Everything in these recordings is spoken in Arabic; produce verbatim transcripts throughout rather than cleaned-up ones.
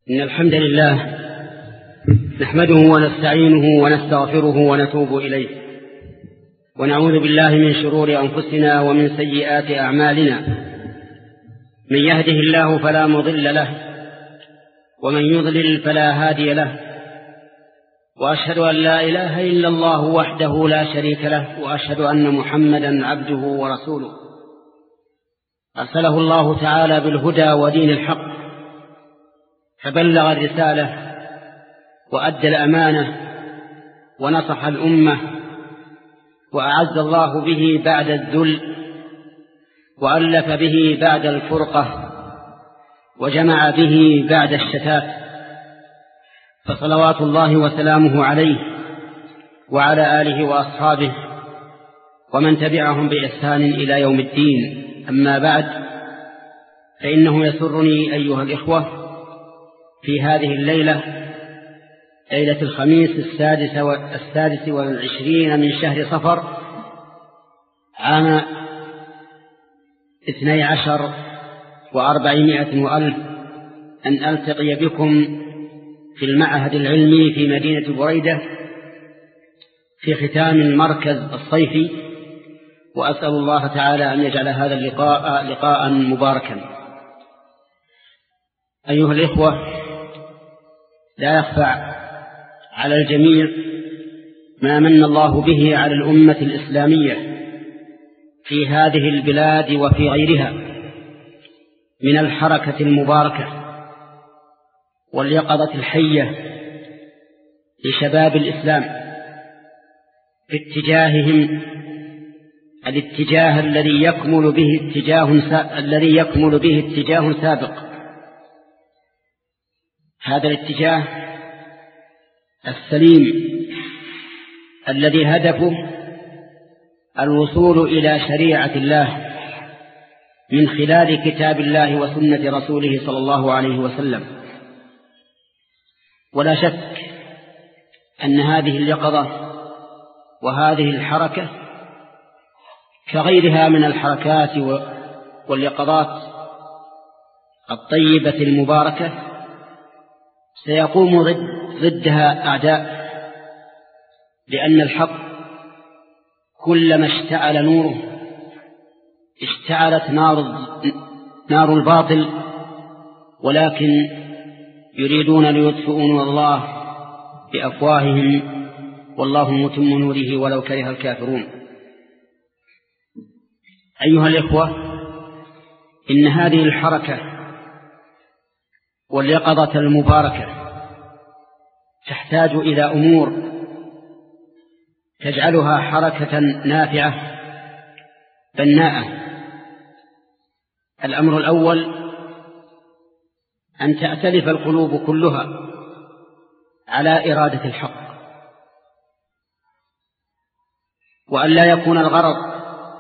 إن الحمد لله نحمده ونستعينه ونستغفره ونتوب إليه، ونعوذ بالله من شرور أنفسنا ومن سيئات أعمالنا. من يهده الله فلا مضل له، ومن يضلل فلا هادي له، وأشهد أن لا إله إلا الله وحده لا شريك له، وأشهد أن محمدا عبده ورسوله أرسله الله تعالى بالهدى ودين الحق، فبلغ الرسالة وأدى الأمانة ونصح الأمة، وأعز الله به بعد الذل، وألف به بعد الفرقة، وجمع به بعد الشتات، فصلوات الله وسلامه عليه وعلى آله وأصحابه ومن تبعهم بإحسان إلى يوم الدين. أما بعد، فإنه يسرني أيها الإخوة في هذه الليلة، ليلة الخميس السادس والسادس والعشرين من شهر صفر عام اثني عشر وأربعمائة وألف، أن ألتقي بكم في المعهد العلمي في مدينة بريدة في ختام المركز الصيفي، وأسأل الله تعالى أن يجعل هذا اللقاء لقاء مباركا. أيها الإخوة، لا يخفى على الجميع ما من الله به على الأمة الإسلامية في هذه البلاد وفي غيرها من الحركة المباركة واليقظة الحية لشباب الإسلام باتجاههم الاتجاه الذي يكمل به اتجاه الذي يكمل به اتجاه سابق. هذا الاتجاه السليم الذي هدفه الوصول إلى شريعة الله من خلال كتاب الله وسنة رسوله صلى الله عليه وسلم. ولا شك أن هذه اليقظة وهذه الحركة كغيرها من الحركات واليقظات الطيبة المباركة سيقوم ضد ضدها أعداء، لأن الحق كلما اشتعل نوره اشتعلت نار نار الباطل، ولكن يريدون ليطفئوا نور الله بأفواههم، والله متم نوره ولو كره الكافرون. أيها الإخوة، إن هذه الحركة واليقظة المباركة تحتاج إلى أمور تجعلها حركة نافعة بناءة. الأمر الأول أن تأتلف القلوب كلها على إرادة الحق، وأن لا يكون الغرض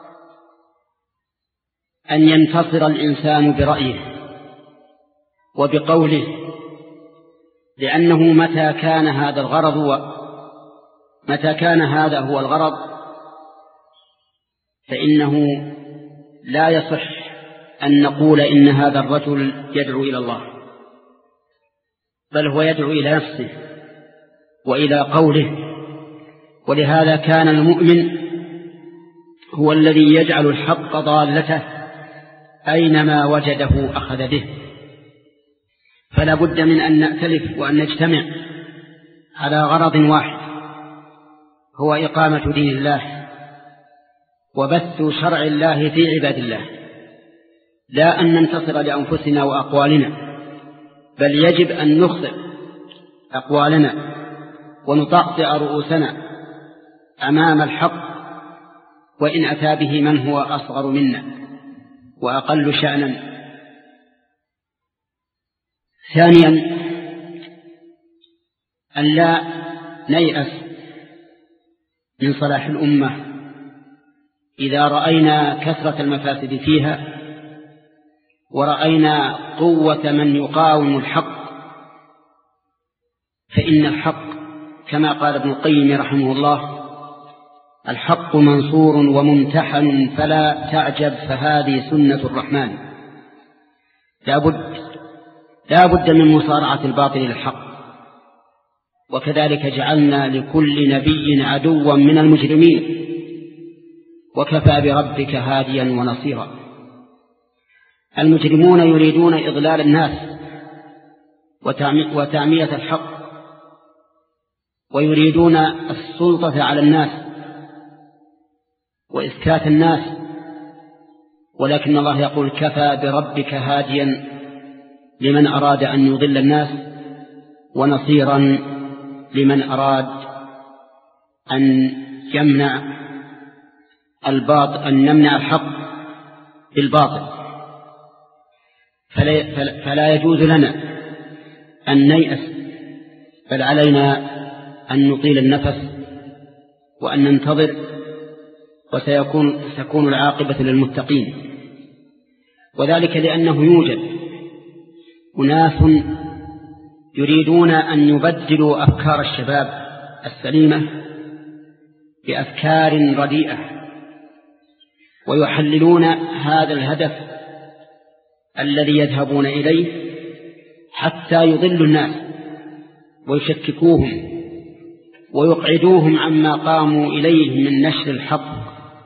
أن ينتصر الإنسان برأيه وبقوله، لأنه متى كان هذا الغرض ومتى كان هذا هو الغرض فإنه لا يصح أن نقول إن هذا الرجل يدعو إلى الله، بل هو يدعو إلى نفسه وإلى قوله. ولهذا كان المؤمن هو الذي يجعل الحق ضالته أينما وجده أخذ به. فلا بد من أن نأتلف وأن نجتمع على غرض واحد، هو إقامة دين الله وبث شرع الله في عباد الله، لا أن ننتصر لأنفسنا وأقوالنا، بل يجب أن نخطئ أقوالنا ونطأطئ رؤوسنا أمام الحق، وإن أتى به من هو أصغر منا وأقل شأنا. ثانيا، أن لا نيأس من صلاح الأمة إذا رأينا كثرة المفاسد فيها ورأينا قوة من يقاوم الحق، فإن الحق كما قال ابن القيم رحمه الله: الحق منصور وممتحن فلا تعجب فهذه سنة الرحمن. لا بد لا بد من مصارعة الباطل للحق. وكذلك جعلنا لكل نبي عدوا من المجرمين وكفى بربك هاديا ونصيرا. المجرمون يريدون إضلال الناس وتعمية الحق، ويريدون السلطة على الناس وإسكات الناس، ولكن الله يقول كفى بربك هاديا لمن أراد أن يضل الناس ونصيرا لمن أراد أن يمنع الباطل، أن يمنع الحق بالباطل. فلا, فلا يجوز لنا أن نيأس، بل علينا أن نطيل النفس وأن ننتظر، وسيكون ستكون العاقبة للمتقين. وذلك لأنه يوجد أناس يريدون أن يبدلوا أفكار الشباب السليمة بأفكار رديئة، ويحللون هذا الهدف الذي يذهبون إليه حتى يضلوا الناس ويشككوهم ويقعدوهم عما قاموا إليه من نشر الحق،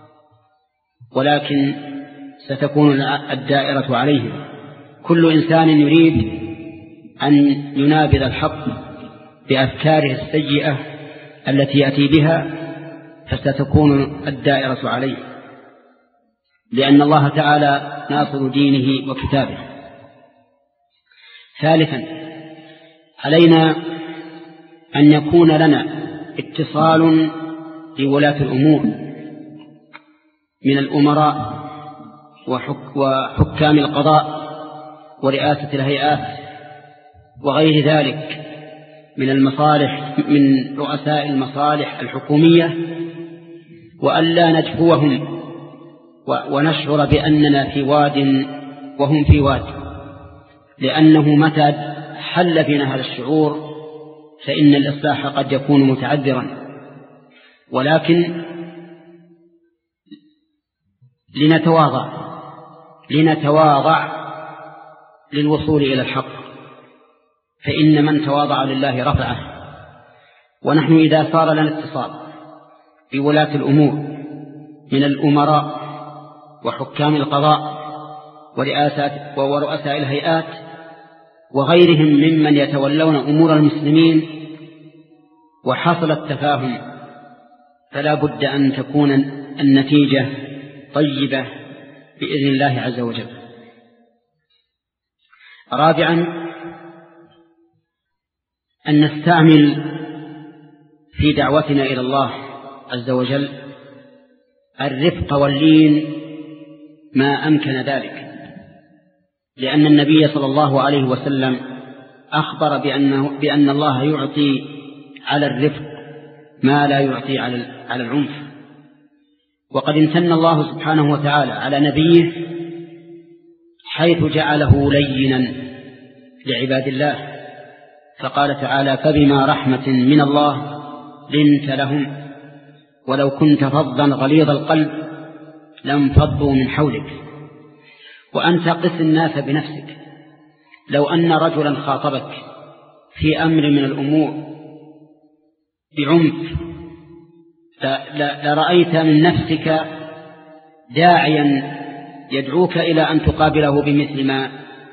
ولكن ستكون الدائرة عليهم. كل إنسان يريد أن ينابذ الحق بأفكاره السيئة التي يأتي بها، فستكون الدائرة عليه، لأن الله تعالى ناصر دينه وكتابه. ثالثا، علينا أن يكون لنا اتصال بولاة الأمور من الأمراء وحك وحكام القضاء ورئاسة الهيئات وغير ذلك من المصالح، من رؤساء المصالح الحكومية، وألا نجفوهم ونشعر بأننا في واد وهم في واد، لأنه متى حل بنا هذا الشعور فإن الإصلاح قد يكون متعذرا. ولكن لنتواضع لنتواضع للوصول إلى الحق، فإن من تواضع لله رفعه. ونحن إذا صار لنا اتصال بولاة الأمور من الأمراء وحكام القضاء ورئاسات ورؤساء الهيئات وغيرهم ممن يتولون أمور المسلمين وحصل التفاهم، فلا بد أن تكون النتيجة طيبة بإذن الله عز وجل. رابعا، أن نستعمل في دعوتنا إلى الله عز وجل الرفق واللين ما أمكن ذلك، لأن النبي صلى الله عليه وسلم أخبر بأنه بأن الله يعطي على الرفق ما لا يعطي على العنف. وقد امتن الله سبحانه وتعالى على نبيه حيث جعله لينا لعباد الله، فقال تعالى: فبما رحمة من الله لنت لهم ولو كنت فظا غليظ القلب لانفضوا من حولك. وأنت قس الناس بنفسك، لو أن رجلا خاطبك في أمر من الأمور بعنف لرأيت من نفسك داعيا يدعوك إلى أن تقابله بمثل ما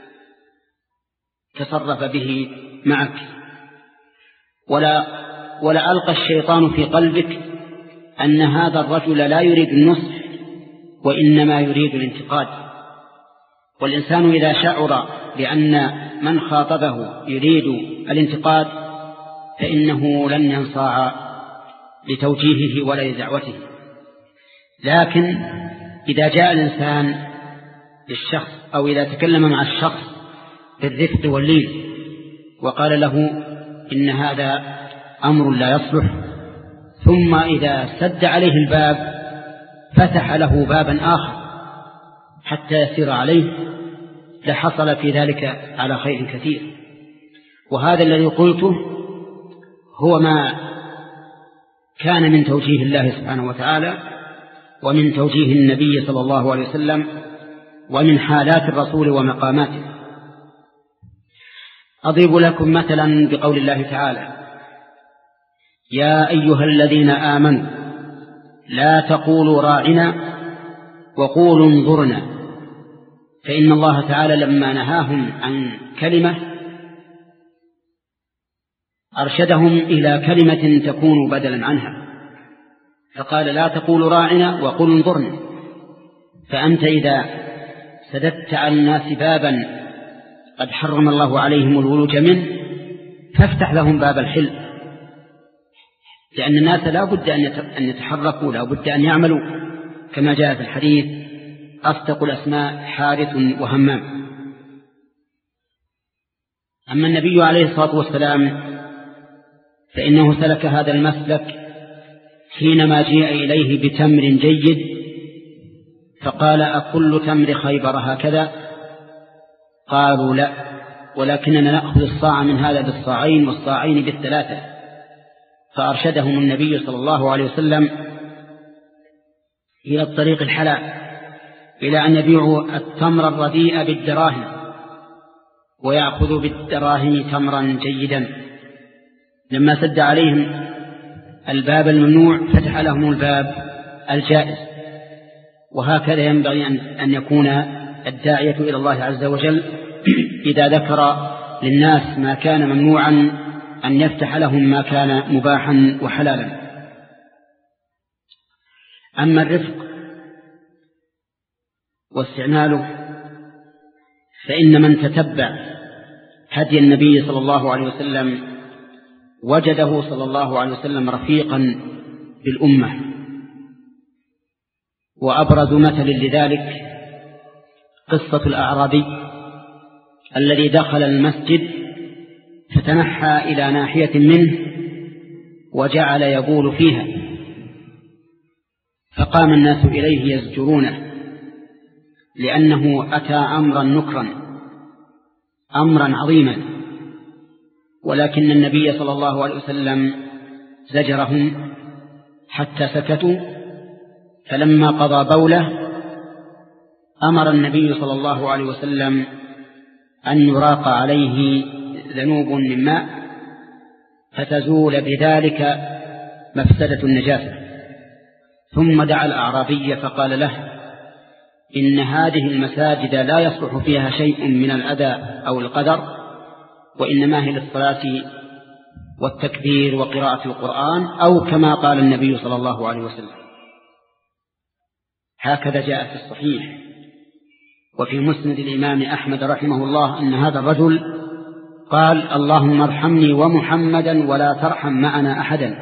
تصرف به معك، ولا, ولا ألقى الشيطان في قلبك أن هذا الرجل لا يريد النصح وإنما يريد الانتقاد. والإنسان إذا شعر بأن من خاطبه يريد الانتقاد فإنه لن ينصاع لتوجيهه ولا لدعوته. لكن إذا جاء الإنسان للشخص أو إذا تكلم مع الشخص بالرفق واللين وقال له إن هذا أمر لا يصلح، ثم إذا سد عليه الباب فتح له بابا آخر حتى يسير عليه، لحصل في ذلك على خير كثير. وهذا الذي قلته هو ما كان من توجيه الله سبحانه وتعالى ومن توجيه النبي صلى الله عليه وسلم ومن حالات الرسول ومقاماته. أضرب لكم مثلا بقول الله تعالى: يا أيها الذين آمنوا لا تقولوا راعنا وقولوا انظرنا. فإن الله تعالى لما نهاهم عن كلمة أرشدهم إلى كلمة تكون بدلا عنها، فقال: لا تقولوا راعنا وقولوا انظرنا. فأنت إذا سددت على الناس بابا قد حرم الله عليهم الولوج منه فافتح لهم باب الحل، لأن الناس لا بد أن يتحركوا، لا بد أن يعملوا، كما جاء في الحديث: أصدق الأسماء حارث وهمام. أما النبي عليه الصلاة والسلام فإنه سلك هذا المسلك حينما جاء إليه بتمر جيد فقال: أكل تمر خيبر هكذا؟ قالوا: لا، ولكننا نأخذ الصاع من هذا بالصاعين والصاعين بالثلاثة. فأرشدهم النبي صلى الله عليه وسلم إلى الطريق الحلال، إلى أن يبيعوا التمر الرديء بالدراهم ويأخذوا بالدراهم تمرا جيدا. لما سد عليهم الباب الممنوع فتح لهم الباب الجائز. وهكذا ينبغي أن يكون الداعية إلى الله عز وجل إذا ذكر للناس ما كان ممنوعا أن يفتح لهم ما كان مباحا وحلالا. أما الرفق واستعماله فإن من تتبع هدي النبي صلى الله عليه وسلم وجده صلى الله عليه وسلم رفيقا بالأمة. وأبرز مثل لذلك قصة الأعرابي الذي دخل المسجد فتنحى إلى ناحية منه وجعل يبول فيها، فقام الناس إليه يزجرونه لأنه أتى أمرا نكرا، أمرا عظيما، ولكن النبي صلى الله عليه وسلم زجرهم حتى سكتوا. فلما قضى بوله أمر النبي صلى الله عليه وسلم أن يراق عليه ذنوب من ماء فتزول بذلك مفسدة النجاسة. ثم دعا الأعرابي فقال له: إن هذه المساجد لا يصلح فيها شيء من الأذى أو القدر، وإنما هي للصلاة والتكبير وقراءة القرآن، أو كما قال النبي صلى الله عليه وسلم. هكذا جاء في الصحيح وفي مسند الإمام أحمد رحمه الله أن هذا الرجل قال: اللهم ارحمني ومحمدا ولا ترحم معنا أحدا،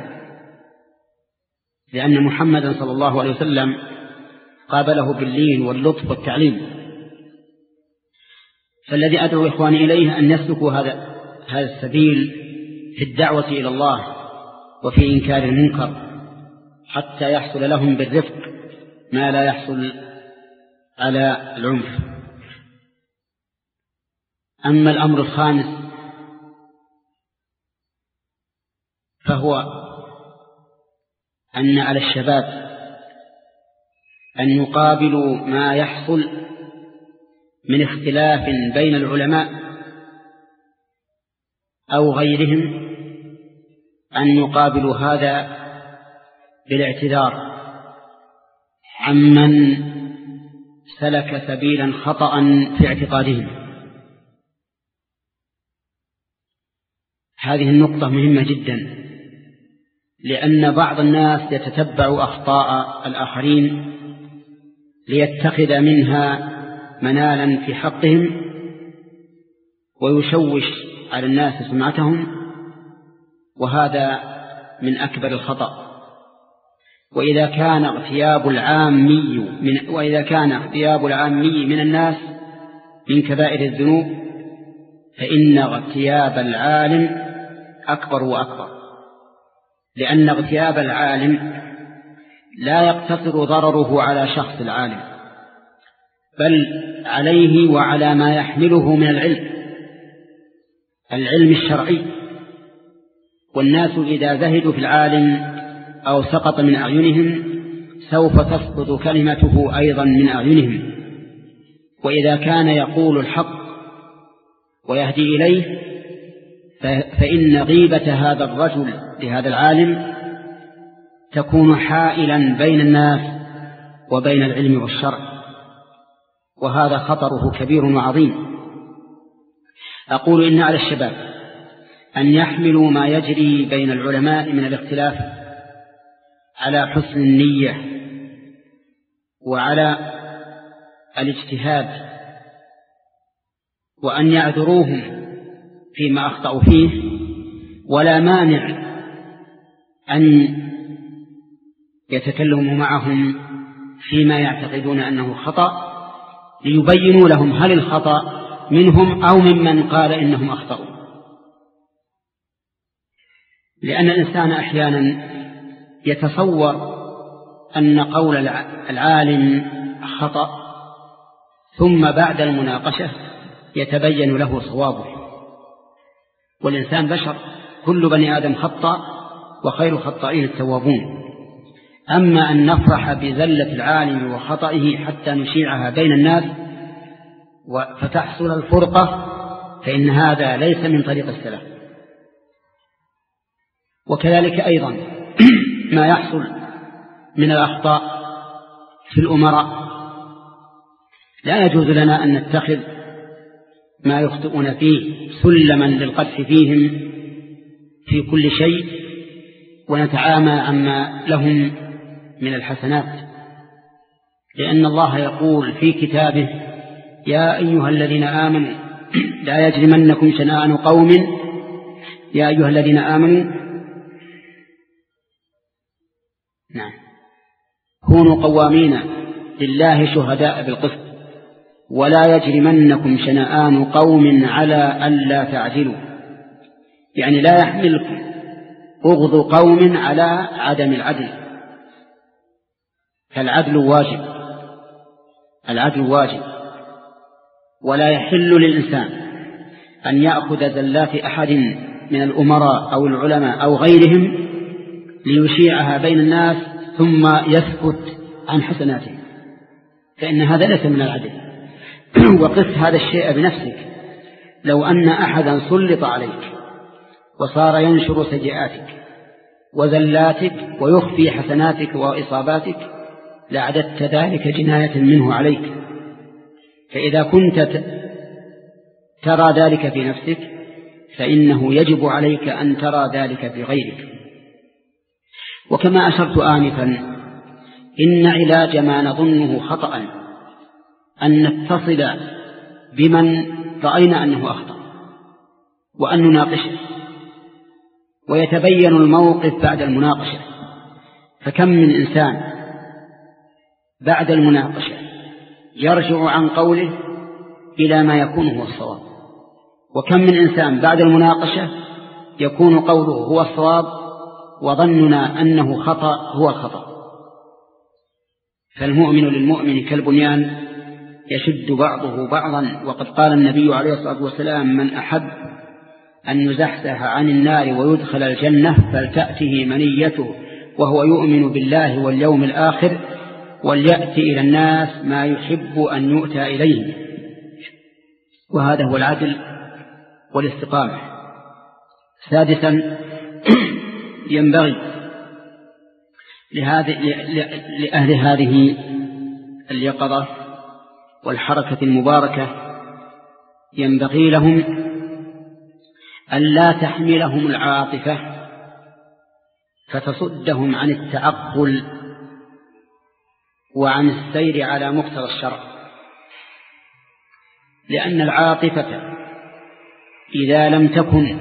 لأن محمدا صلى الله عليه وسلم قابله باللين واللطف والتعليم. فالذي أدعو إخواني إليه أن يسلكوا هذا هذا السبيل في الدعوة إلى الله وفي إنكار المنكر حتى يحصل لهم بالرفق ما لا يحصل على العنف. أما الأمر الخامس فهو أن على الشباب أن يقابلوا ما يحصل من اختلاف بين العلماء أو غيرهم، أن يقابلوا هذا بالاعتذار عمن سلك سبيلا خطأ في اعتقادهم. هذه النقطة مهمة جدا، لأن بعض الناس يتتبع أخطاء الآخرين ليتخذ منها منالا في حقهم ويشوش على الناس سمعتهم، وهذا من أكبر الخطأ. وإذا كان اغتياب العامي من وإذا كان اغتياب العامي من الناس من كبائر الذنوب، فإن اغتياب العالم أكبر وأكبر، لأن اغتياب العالم لا يقتصر ضرره على شخص العالم، بل عليه وعلى ما يحمله من العلم العلم الشرعي. والناس إذا زهدوا في العالم أو سقط من أعينهم سوف تسقط كلمته أيضا من أعينهم. وإذا كان يقول الحق ويهدي إليه فإن غيبة هذا الرجل لهذا العالم تكون حائلا بين الناس وبين العلم والشرع، وهذا خطره كبير وعظيم. أقول إن على الشباب أن يحملوا ما يجري بين العلماء من الاختلاف على حسن النية وعلى الاجتهاد، وأن يعذروهم فيما أخطأوا فيه، ولا مانع أن يتكلموا معهم فيما يعتقدون أنه خطأ ليبينوا لهم هل الخطأ منهم أو ممن قال إنهم أخطأوا. لأن الإنسان أحيانا يتصور أن قول العالم خطأ، ثم بعد المناقشة يتبين له صوابه، والإنسان بشر، كل بني آدم خطأ وخير الخطائين التوابون. أما أن نفرح بذلة العالم وخطئه حتى نشيعها بين الناس فتحصل الفرقة، فإن هذا ليس من طريق السلف. وكذلك أيضا ما يحصل من الأخطاء في الأمراء، لا يجوز لنا أن نتخذ ما يخطئون فيه سلما للقدح فيهم في كل شيء، ونتعامى عما لهم من الحسنات، لأن الله يقول في كتابه: يا أيها الذين آمنوا لا يجرمنكم شنآن قوم يا أيها الذين آمنوا نعم كونوا قوامين لله شهداء بالقسط ولا يجرمنكم شنآن قوم على ألا تعدلوا، يعني لا يحملكم بغض قوم على عدم العدل، فالعدل واجب، العدل واجب، ولا يحل للإنسان أن يأخذ زلات أحد من الأمراء أو العلماء أو غيرهم ليشيعها بين الناس ثم يسكت عن حسناته، فإن هذا ليس من العدل. وقس هذا الشيء بنفسك، لو أن أحدا سلط عليك وصار ينشر سيئاتك وزلاتك ويخفي حسناتك وإصاباتك لعددت ذلك جناية منه عليك. فإذا كنت ترى ذلك في نفسك فإنه يجب عليك أن ترى ذلك في غيرك. وكما أشرت آنفا، إن علاج ما نظنه خطأ أن نتصل بمن رأينا أنه أخطأ وأن نناقشه، ويتبين الموقف بعد المناقشة. فكم من إنسان بعد المناقشة يرجع عن قوله إلى ما يكون هو الصواب، وكم من إنسان بعد المناقشة يكون قوله هو الصواب وظننا أنه خطأ هو الخطأ. فالمؤمن للمؤمن كالبنيان يشد بعضه بعضا، وقد قال النبي عليه الصلاة والسلام: من أحب أن يزحزح عن النار ويدخل الجنة فلتأته منيته وهو يؤمن بالله واليوم الآخر وليأتي إلى الناس ما يحب أن يؤتى إليه. وهذا هو العدل والاستقامة. سادسا، ينبغي لأهل هذه اليقظة والحركة المباركة ينبغي لهم أن لا تحملهم العاطفة فتصدهم عن التعقل وعن السير على مقتضى الشرع، لأن العاطفة إذا لم تكن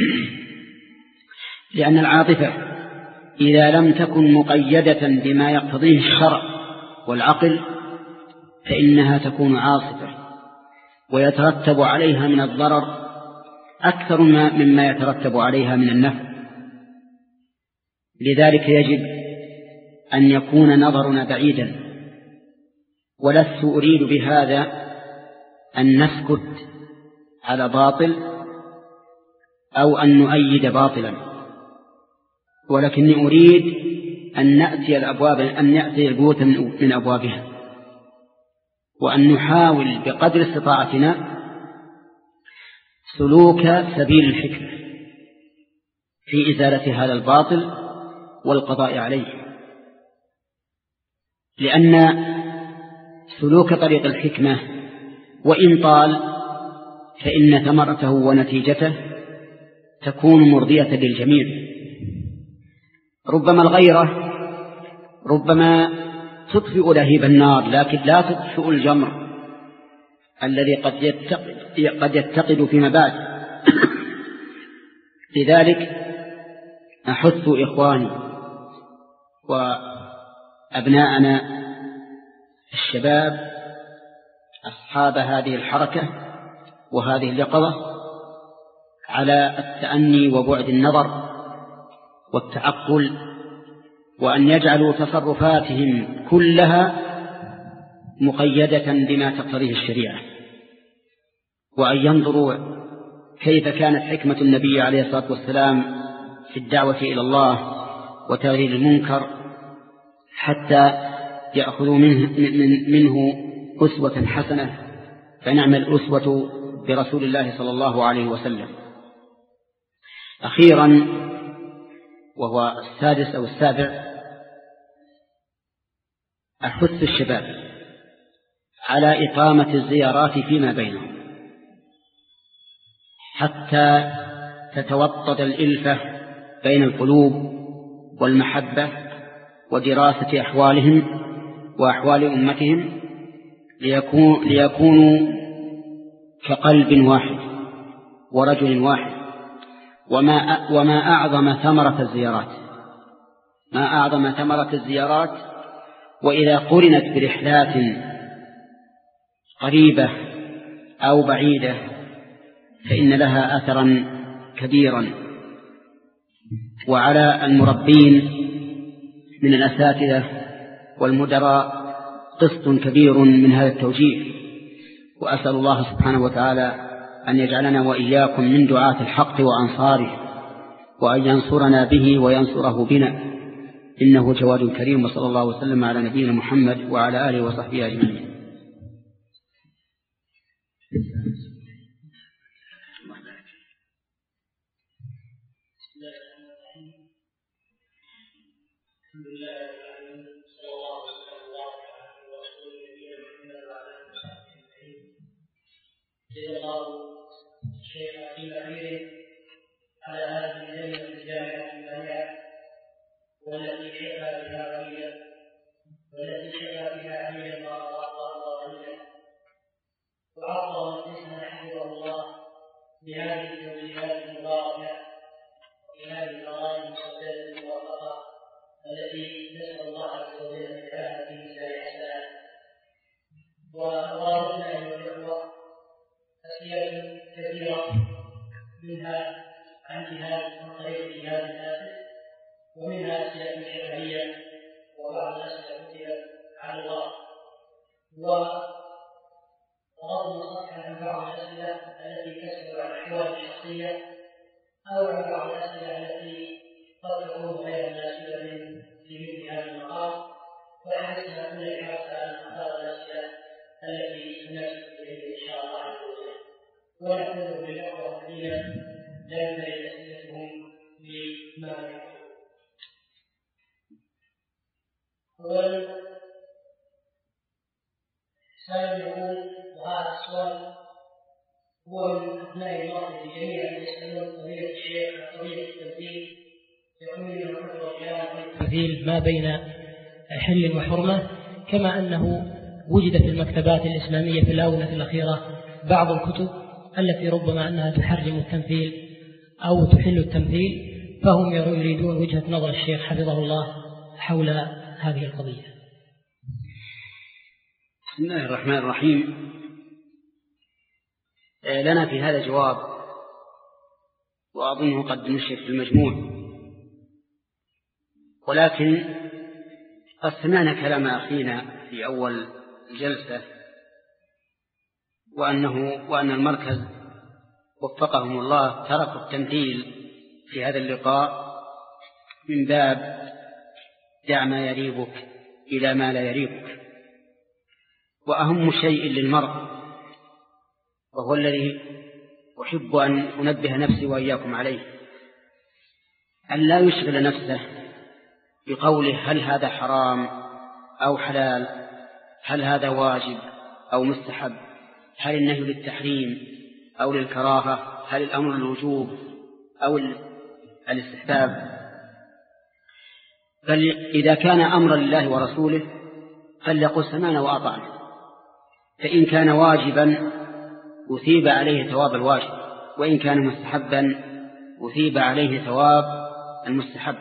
لأن العاطفة إذا لم تكن مقيدة بما يقتضيه الشرع والعقل فإنها تكون عاصفة، ويترتب عليها من الضرر أكثر مما يترتب عليها من النفع. لذلك يجب أن يكون نظرنا بعيدا، ولست أريد بهذا أن نسكت على باطل أو أن نؤيد باطلا، ولكني أريد أن نأتي الأبواب أن نأتي البيوت من أبوابها، وأن نحاول بقدر استطاعتنا سلوك سبيل الحكمة. في إزالة هذا الباطل والقضاء عليه، لأن سلوك طريق الحكمة وإن طال فإن ثمرته ونتيجته تكون مرضية للجميع. ربما الغيرة ربما تطفئ لهيب النار لكن لا تطفئ الجمر الذي قد يتقد, قد يتقد فيما بعد. لذلك أحث إخواني وأبناءنا الشباب أصحاب هذه الحركة وهذه اليقظة على التأني وبعد النظر والتعقل، وأن يجعلوا تصرفاتهم كلها مقيدة بما تقتضيه الشريعة، وأن ينظروا كيف كانت حكمة النبي عليه الصلاة والسلام في الدعوة إلى الله وتغيير المنكر حتى يأخذوا منه, منه أسوة حسنة، فنعم الأسوة برسول الله صلى الله عليه وسلم. أخيرا وهو السادس أو السابع، أحث الشباب على إقامة الزيارات فيما بينهم حتى تتوطد الإلفة بين القلوب والمحبة ودراسة أحوالهم وأحوال أمتهم ليكون ليكونوا كقلب واحد ورجل واحد. وما وما أعظم ثمرة الزيارات ما أعظم ثمرة الزيارات وإذا قرنت برحلات قريبة أو بعيدة فإن لها أثرا كبيرا. وعلى المربين من الأساتذة والمدراء قسط كبير من هذا التوجيه، وأسأل الله سبحانه وتعالى أن يجعلنا وإياكم من دعاة الحق وأنصاره، وأن ينصرنا به وينصره بنا، إنه جواد كريم. وصلى الله وسلم على نبينا محمد وعلى آله وصحبه أجمعين. جزا الله الشيخ عقيل أمير على هذه الكلمة الجامعة المانعة والتي شفى بها غيا والتي شفى بها أمير ما أراد الله وعطى مجلسنا حفظه الله بهذه التوجيهات المباركة وبهذه القرائن المسددة الموفقة التي نسأل الله عز وجل أن يجعلها في ميزان حسنات. وأرادنا أيها الأخوة أسئلة كثيرة منها عن جهاد عن طريق الجهاد النافذ، ومنها أسئلة شرعية، وبعض الأسئلة كتبت على الله. وغضنا صفحا عن بعض الأسئلة التي تسأل عن الأحوال الشخصية أو عن بعض الأسئلة التي قد تكون غير مناسبة في مثل هذا المقام، وحرصنا كل حرص على اختار الأسئلة التي تناسب إليه إن شاء الله عز وجل. ونحن بالأخوة قليلا لا ينبغي أسئلتهم لما يقول. أولا سائل يقول، وهذا السؤال هو من أبناء الله جميعا يسألون قضية الشيخ عن قضية التمثيل، يقول لنا كثر الكلام في التمثيل ما بين حل وحرمة، كما أنه وجد في المكتبات الإسلامية في الآونة الأخيرة بعض الكتب التي ربما أنها تحرم التمثيل أو تحل التمثيل، فهم يريدون وجهة نظر الشيخ حفظه الله حول هذه القضية. بسم الله الرحمن الرحيم. لنا في هذا جواب، وأظنه قد نشر في المجموع، ولكن قد سمعنا كلام أخينا في أول الجلسة وأنه وأن المركز وفقهم الله تركوا التمثيل في هذا اللقاء من باب دع ما يريبك إلى ما لا يريبك. وأهم شيء للمرء وهو الذي أحب أن أنبه نفسي وإياكم عليه، أن لا يشغل نفسه بقوله هل هذا حرام أو حلال، هل هذا واجب أو مستحب، هل النهي للتحريم أو للكراهة، هل الأمر للوجوب أو الاستحباب. بل إذا كان أمرا لله ورسوله فليقل سمعنا وأطعنا، فإن كان واجبا أثيب عليه ثواب الواجب، وإن كان مستحبا أثيب عليه ثواب المستحب.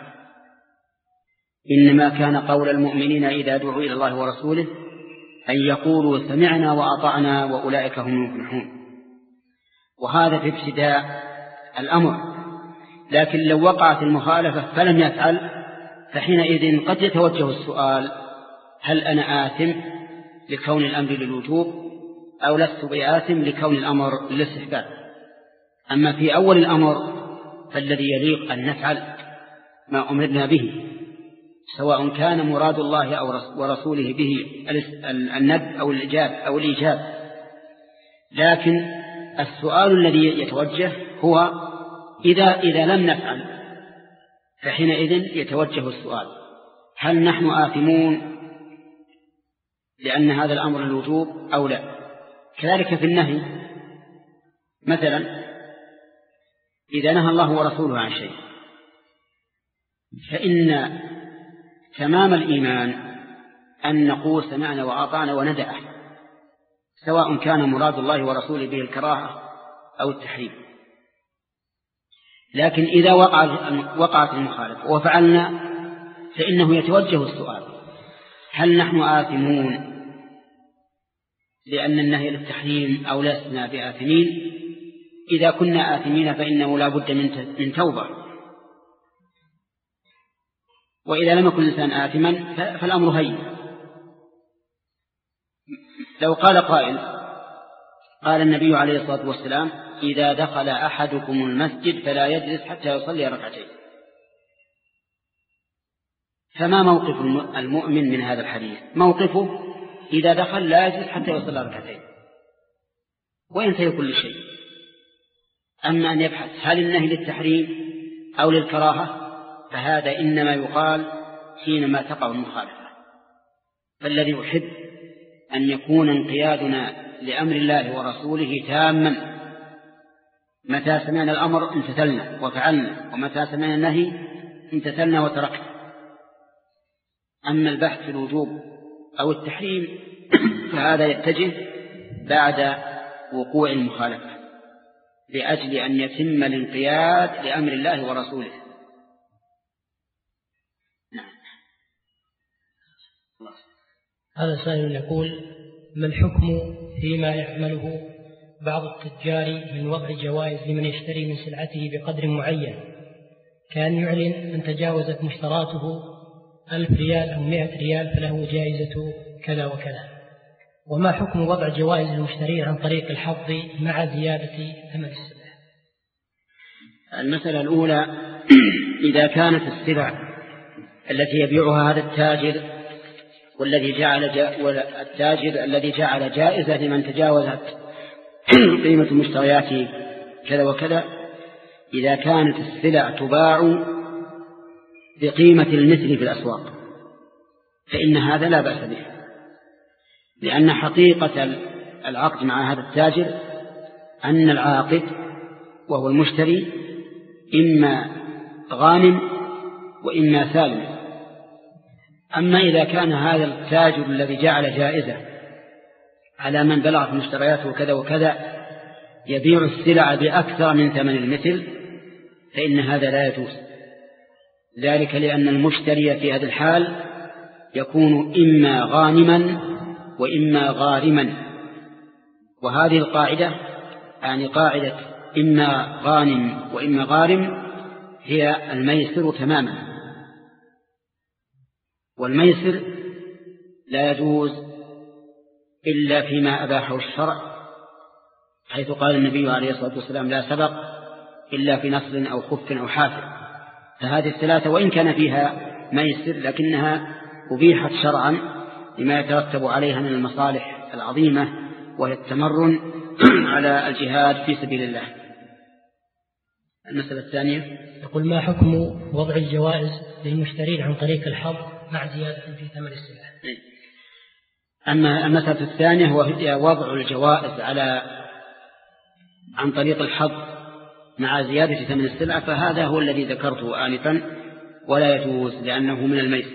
إنما كان قول المؤمنين إذا دعوا إلى الله ورسوله أن يقولوا سمعنا وأطعنا وأولئك هم المفلحون، وهذا في ابتداء الأمر. لكن لو وقعت المخالفة فلم يفعل فحينئذ قد يتوجه السؤال هل أنا آثم لكون الأمر للوجوب أو لست بآثم لكون الأمر للاستحباب. أما في أول الأمر فالذي يليق أن نفعل ما أمرنا به، سواء كان مراد الله أو ورسوله به الندب أو الإجاب أو الإيجاب. لكن السؤال الذي يتوجه هو إذا, إذا لم نفعل فحينئذ يتوجه السؤال هل نحن آثمون لأن هذا الأمر الوجوب أو لا. كذلك في النهي، مثلا إذا نهى الله ورسوله عن شيء فإن تمام الإيمان أن نقول سمعنا وأطعنا وندعه، سواء كان مراد الله ورسوله به الكراهة أو التحريم. لكن إذا وقعت المخالفة وفعلنا فإنه يتوجه السؤال هل نحن آثمون لأن النهي للتحريم أو لسنا بآثمين. إذا كنا آثمين فإنه لا بد من توبة، وإذا لم يكن الإنسان آثما فالأمر هين. لو قال قائل قال النبي عليه الصلاة والسلام إذا دخل أحدكم المسجد فلا يجلس حتى يصلي ركعتين، فما موقف المؤمن من هذا الحديث؟ موقفه إذا دخل لا يجلس حتى يصلي ركعتين وينتهي كل شيء. أما أن يبحث هل النهي للتحريم أو للكراهة فهذا إنما يقال حينما تقع المخالفة. فالذي يحب أن يكون انقيادنا لأمر الله ورسوله تاما، متى سمعنا الأمر امتثلنا وفعلنا، ومتى سمعنا النهي امتثلنا وتركنا. أما البحث في الوجوب أو التحريم فهذا يتجه بعد وقوع المخالفة لأجل أن يتم الانقياد لأمر الله ورسوله. نعم. هذا سائل يقول ما الحكم فيما يعمله بعض التجار من وضع جوائز لمن يشتري من سلعته بقدر معين، كان يعلن أن تجاوزت مشتراته ألف ريال أو مئة ريال فله جائزة كذا وكذا، وما حكم وضع جوائز المشترين عن طريق الحظ مع زيادة ثمن السلعة؟ المسألة الأولى إذا كانت السلع التي يبيعها هذا التاجر والذي جعل جا التاجر الذي جعل جائزة لمن تجاوزت قيمة مشترياته كذا وكذا، إذا كانت السلع تباع بقيمة المثل في الأسواق فإن هذا لا بأس به، لأن حقيقة العقد مع هذا التاجر أن العاقد وهو المشتري إما غانم وإما سالم. أما إذا كان هذا التاجر الذي جعل جائزة على من بلغت مشترياته كذا وكذا يبيع السلع بأكثر من ثمن المثل فإن هذا لا يجوز، ذلك لأن المشتري في هذا الحال يكون إما غانما وإما غارما. وهذه القاعدة يعني قاعدة إما غانم وإما غارم هي الميسر تماما، والميسر لا يجوز إلا فيما أباحه الشرع، حيث قال النبي عليه الصلاة والسلام لا سبق إلا في نصر أو خف أو حافر. فهذه الثلاثة وإن كان فيها ميسر لكنها أبيحت شرعا لما يترتب عليها من المصالح العظيمة وهي التمرن على الجهاد في سبيل الله. المسألة الثانية يقول: ما حكم وضع الجوائز للمشترين عن طريق الحظ مع زيادة في ثمن السلعة؟ أما المسألة الثانية وهي وضع الجوائز على عن طريق الحظ مع زيادة ثمن السلعة، فهذا هو الذي ذكرته آنفا ولا يجوز لأنه من الميسر.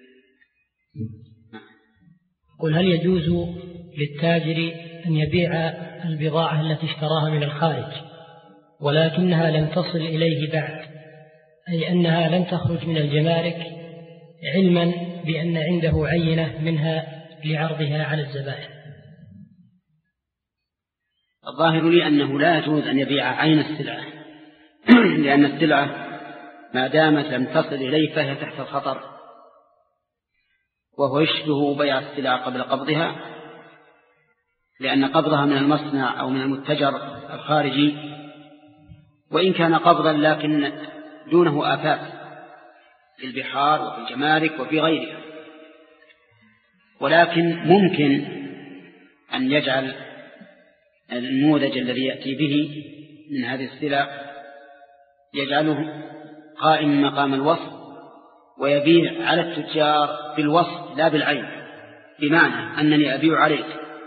قل: هل يجوز للتاجر أن يبيع البضاعة التي اشتراها من الخارج ولكنها لم تصل إليه بعد، أي أنها لم تخرج من الجمارك، علما بأن عنده عينة منها لعرضها على الزبائن؟ الظاهر لي أنه لا يجوز أن يبيع عين السلعة لأن السلعة ما دامت لم تصل إليه فهي تحت الخطر، وهو يشبه بيع السلعة قبل قبضها، لأن قبضها من المصنع أو من المتجر الخارجي، وإن كان قبضا لكن دونه آفات في البحار وفي الجمارك وفي غيرها. ولكن ممكن أن يجعل النموذج الذي يأتي به من هذه السلع يجعله قائم مقام الوصف ويبيع على التجار بالوصف لا بالعين، بمعنى أنني أبيع عليك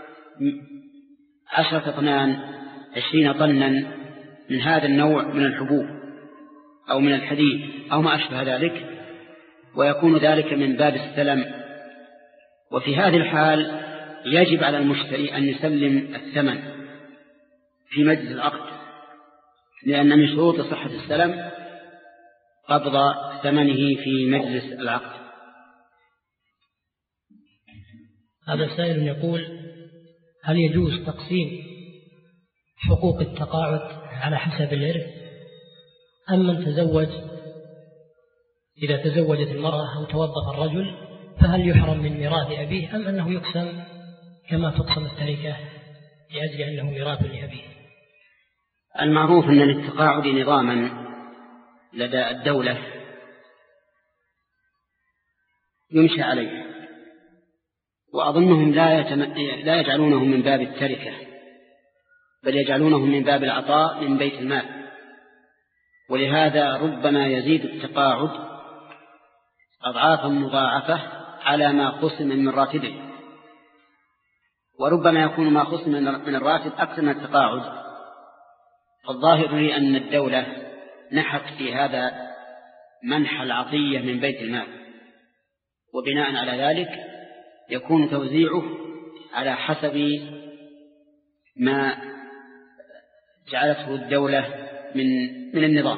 عشرة طنان عشرين طنا من هذا النوع من الحبوب أو من الحديد أو ما أشبه ذلك، ويكون ذلك من باب السلم. وفي هذه الحال يجب على المشتري أن يسلم الثمن في مجلس العقد، لأن من شروط صحة السلم قبض ثمنه في مجلس العقد. هذا سائل يقول: هل يجوز تقسيم حقوق التقاعد على حسب الإرث، أم من تزوج إذا تزوجت المرأة أو توظف الرجل فهل يحرم من ميراث أبيه، أم أنه يقسم كما تقسم التركة لأجل أنه ميراث لأبيه؟ المعروف أن للتقاعد نظاما لدى الدولة يمشي عليه، وأظنهم لا, يتم... لا يجعلونه من باب التركة، بل يجعلونه من باب العطاء من بيت المال. ولهذا ربما يزيد التقاعد أضعافا مضاعفة على ما قسم من راتبه، وربما يكون ما قسم من الراتب أكثر من التقاعد. فالظاهر لي أن الدولة نحت في هذا منح العطية من بيت المال، وبناء على ذلك يكون توزيعه على حسب ما جعلته الدولة من من النظام.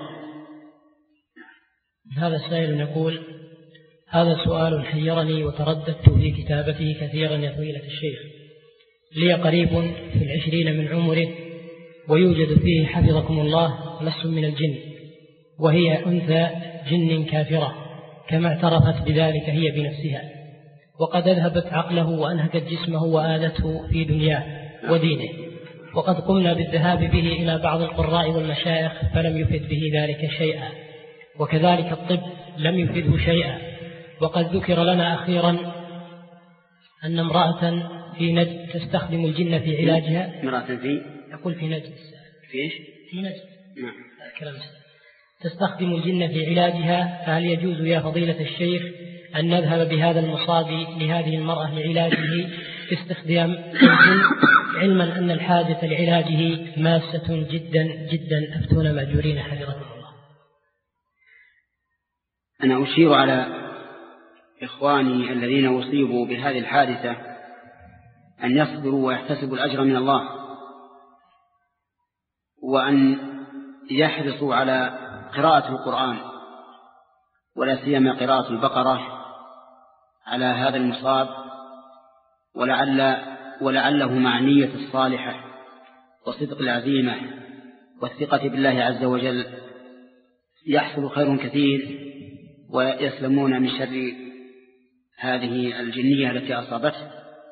هذا السائل يقول: هذا سؤال حيرني وترددت في كتابته كثيرا يا فضيلة الشيخ. لي قريب في العشرين من عمره ويوجد فيه حفظكم الله مس من الجن، وهي أنثى جن كافرة كما اعترفت بذلك هي بنفسها، وقد أذهبت عقله وأنهكت جسمه وآلته في دنياه ودينه، وقد قمنا بالذهاب به إلى بعض القراء والمشايخ فلم يفد به ذلك شيئا، وكذلك الطب لم يفده شيئا. وقد ذكر لنا أخيرا أن امرأة في نجد تستخدم الجن في علاجها. امرأة في يقول في نجد في إيش؟ في نجد. نعم. الكلام تستخدم الجن في علاجها، فهل يجوز يا فضيلة الشيخ أن نذهب بهذا المصاب لهذه المرأة لعلاجه باستخدام الجن، علما أن الحاجة لعلاجه ماسة جدا جدا؟ أفتونا مأجورين حفظكم الله. أنا أشير على إخواني الذين أصيبوا بهذه الحادثة أن يصبروا ويحتسبوا الأجر من الله، وأن يحرصوا على قراءة القرآن، ولا سيما قراءة البقرة على هذا المصاب، ولعل ولعله مع النية الصالحة وصدق العزيمة والثقة بالله عز وجل يحصل خير كثير ويسلمون من شر هذه الجنية التي أصابته.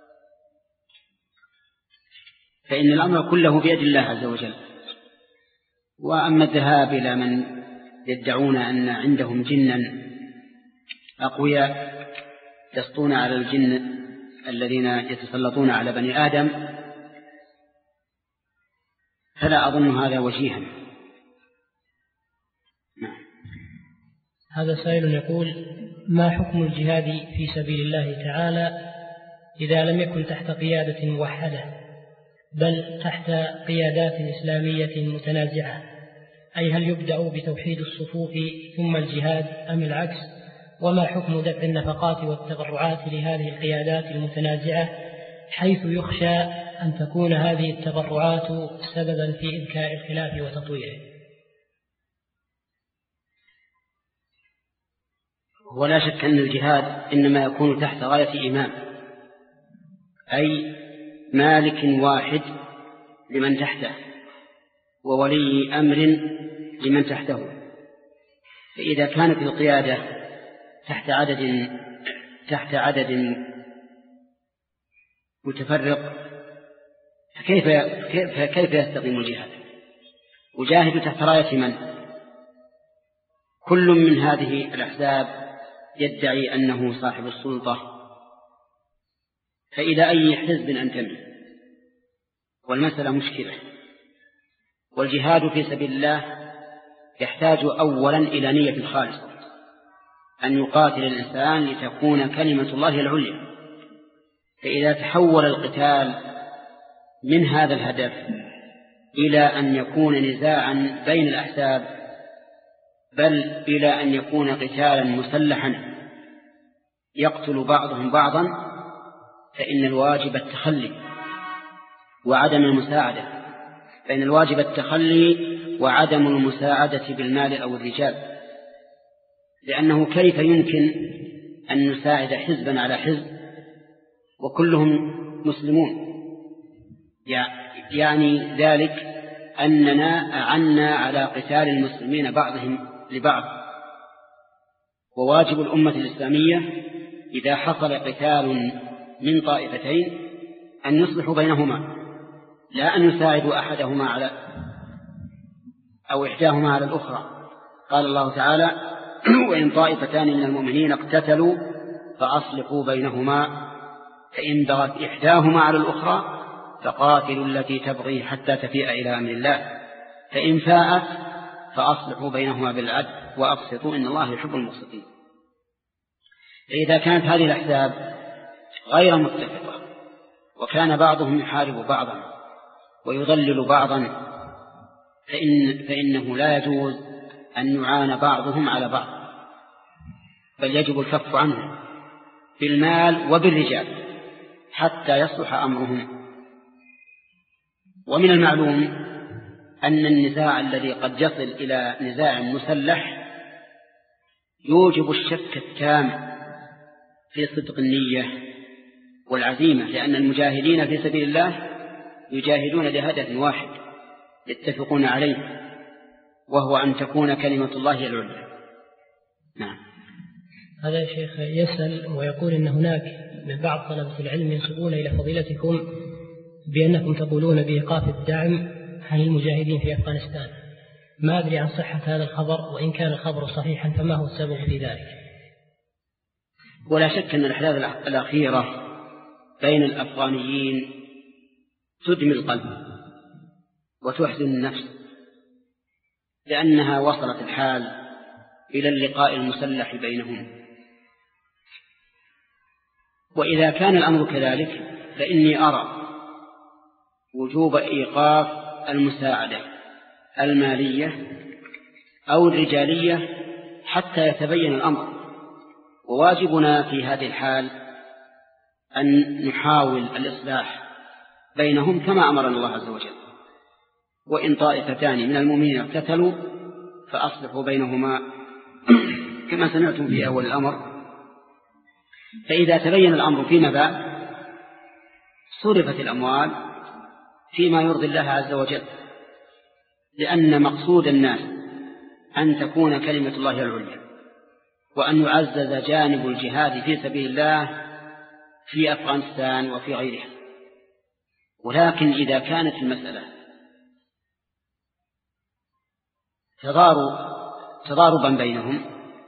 فإن الأمر كله بيد الله عز وجل. وأما الذهاب إلى من يدعون أن عندهم جنا أقوياء يسطون على الجن الذين يتسلطون على بني آدم، فلا أظن هذا وجيها، هذا سائل يقول: ما حكم الجهاد في سبيل الله تعالى إذا لم يكن تحت قيادة موحدة بل تحت قيادات إسلامية متنازعة؟ أي هل يبدأ بتوحيد الصفوف ثم الجهاد أم العكس؟ وما حكم دفع النفقات والتبرعات لهذه القيادات المتنازعة حيث يخشى أن تكون هذه التبرعات سببا في إذكاء الخلاف وتطويره؟ ولا شك أن الجهاد إنما يكون تحت راية إمام، أي مالك واحد لمن تحته وولي أمر لمن تحته. فإذا كانت القيادة تحت عدد تحت عدد متفرق فكيف فكيف يستقيم الجهاد؟ وجاهد تحت راية من؟ كل من هذه الأحزاب يدعي أنه صاحب السلطة، فإلى أي حزب أنتمي؟ والمسألة مشكلة. والجهاد في سبيل الله يحتاج أولا إلى نية خالصة، أن يقاتل الإنسان لتكون كلمة الله العليا. فإذا تحول القتال من هذا الهدف إلى أن يكون نزاعا بين الأحزاب، بل إلى أن يكون قتالا مسلحا يقتل بعضهم بعضا، فإن الواجب التخلي وعدم المساعدة، فإن الواجب التخلي وعدم المساعدة بالمال أو الرجال، لأنه كيف يمكن أن نساعد حزبا على حزب وكلهم مسلمون؟ يعني ذلك أننا أعنا على قتال المسلمين بعضهم لبعض. وواجب الأمة الإسلامية إذا حصل قتال من طائفتين أن يصلحوا بينهما، لا أن يساعدوا أحدهما على أو إحداهما على الأخرى. قال الله تعالى: وإن طائفتان من المؤمنين اقتتلوا فأصلحوا بينهما فإن بغت إحداهما على الأخرى فقاتلوا التي تبغي حتى تفيء إلى أمر الله فإن فاءت فأصلحوا بينهما بالعدل وأقسطوا إن الله يحب المقسطين. فإذا كانت هذه الأحزاب غير متفقة وكان بعضهم يحارب بعضا ويضلل بعضا فإن فإنه لا يجوز أن يعان بعضهم على بعض، بل يجب الكف عنهم بالمال وبالرجال حتى يصلح أمرهم. ومن المعلوم أن النزاع الذي قد يصل إلى نزاع مسلح يوجب الشك التام في صدق النية والعزيمة، لأن المجاهدين في سبيل الله يجاهدون لهدف واحد يتفقون عليه، وهو أن تكون كلمة الله العليا. نعم. هذا يا شيخ يسأل ويقول إن هناك من بعض طلبة العلم ينسبون إلى فضيلتكم بأنكم تقولون بإيقاف الدعم عن المجاهدين في أفغانستان. ما أدري عن صحة هذا الخبر، وإن كان الخبر صحيحا فما هو السبب في ذلك؟ ولا شك أن الأحداث الأخيرة بين الأفغانيين تدمي القلب وتحزن النفس، لأنها وصلت الحال إلى اللقاء المسلح بينهم. وإذا كان الأمر كذلك فإني أرى وجوب إيقاف المساعدة المالية أو الرجالية حتى يتبين الأمر. وواجبنا في هذه الحال أن نحاول الإصلاح بينهم كما أمرنا الله عز وجل: وإن طائفتان من المؤمنين اقتتلوا فأصلحوا بينهما كما سمعتم في أول الأمر. فإذا تبين الأمر فيما بعد صرفت الأموال فيما يرضي الله عز وجل، لأن مقصود الناس أن تكون كلمة الله العليا وأن يعزز جانب الجهاد في سبيل الله في أفغانستان وفي غيرها. ولكن إذا كانت المسألة تضاربا بينهم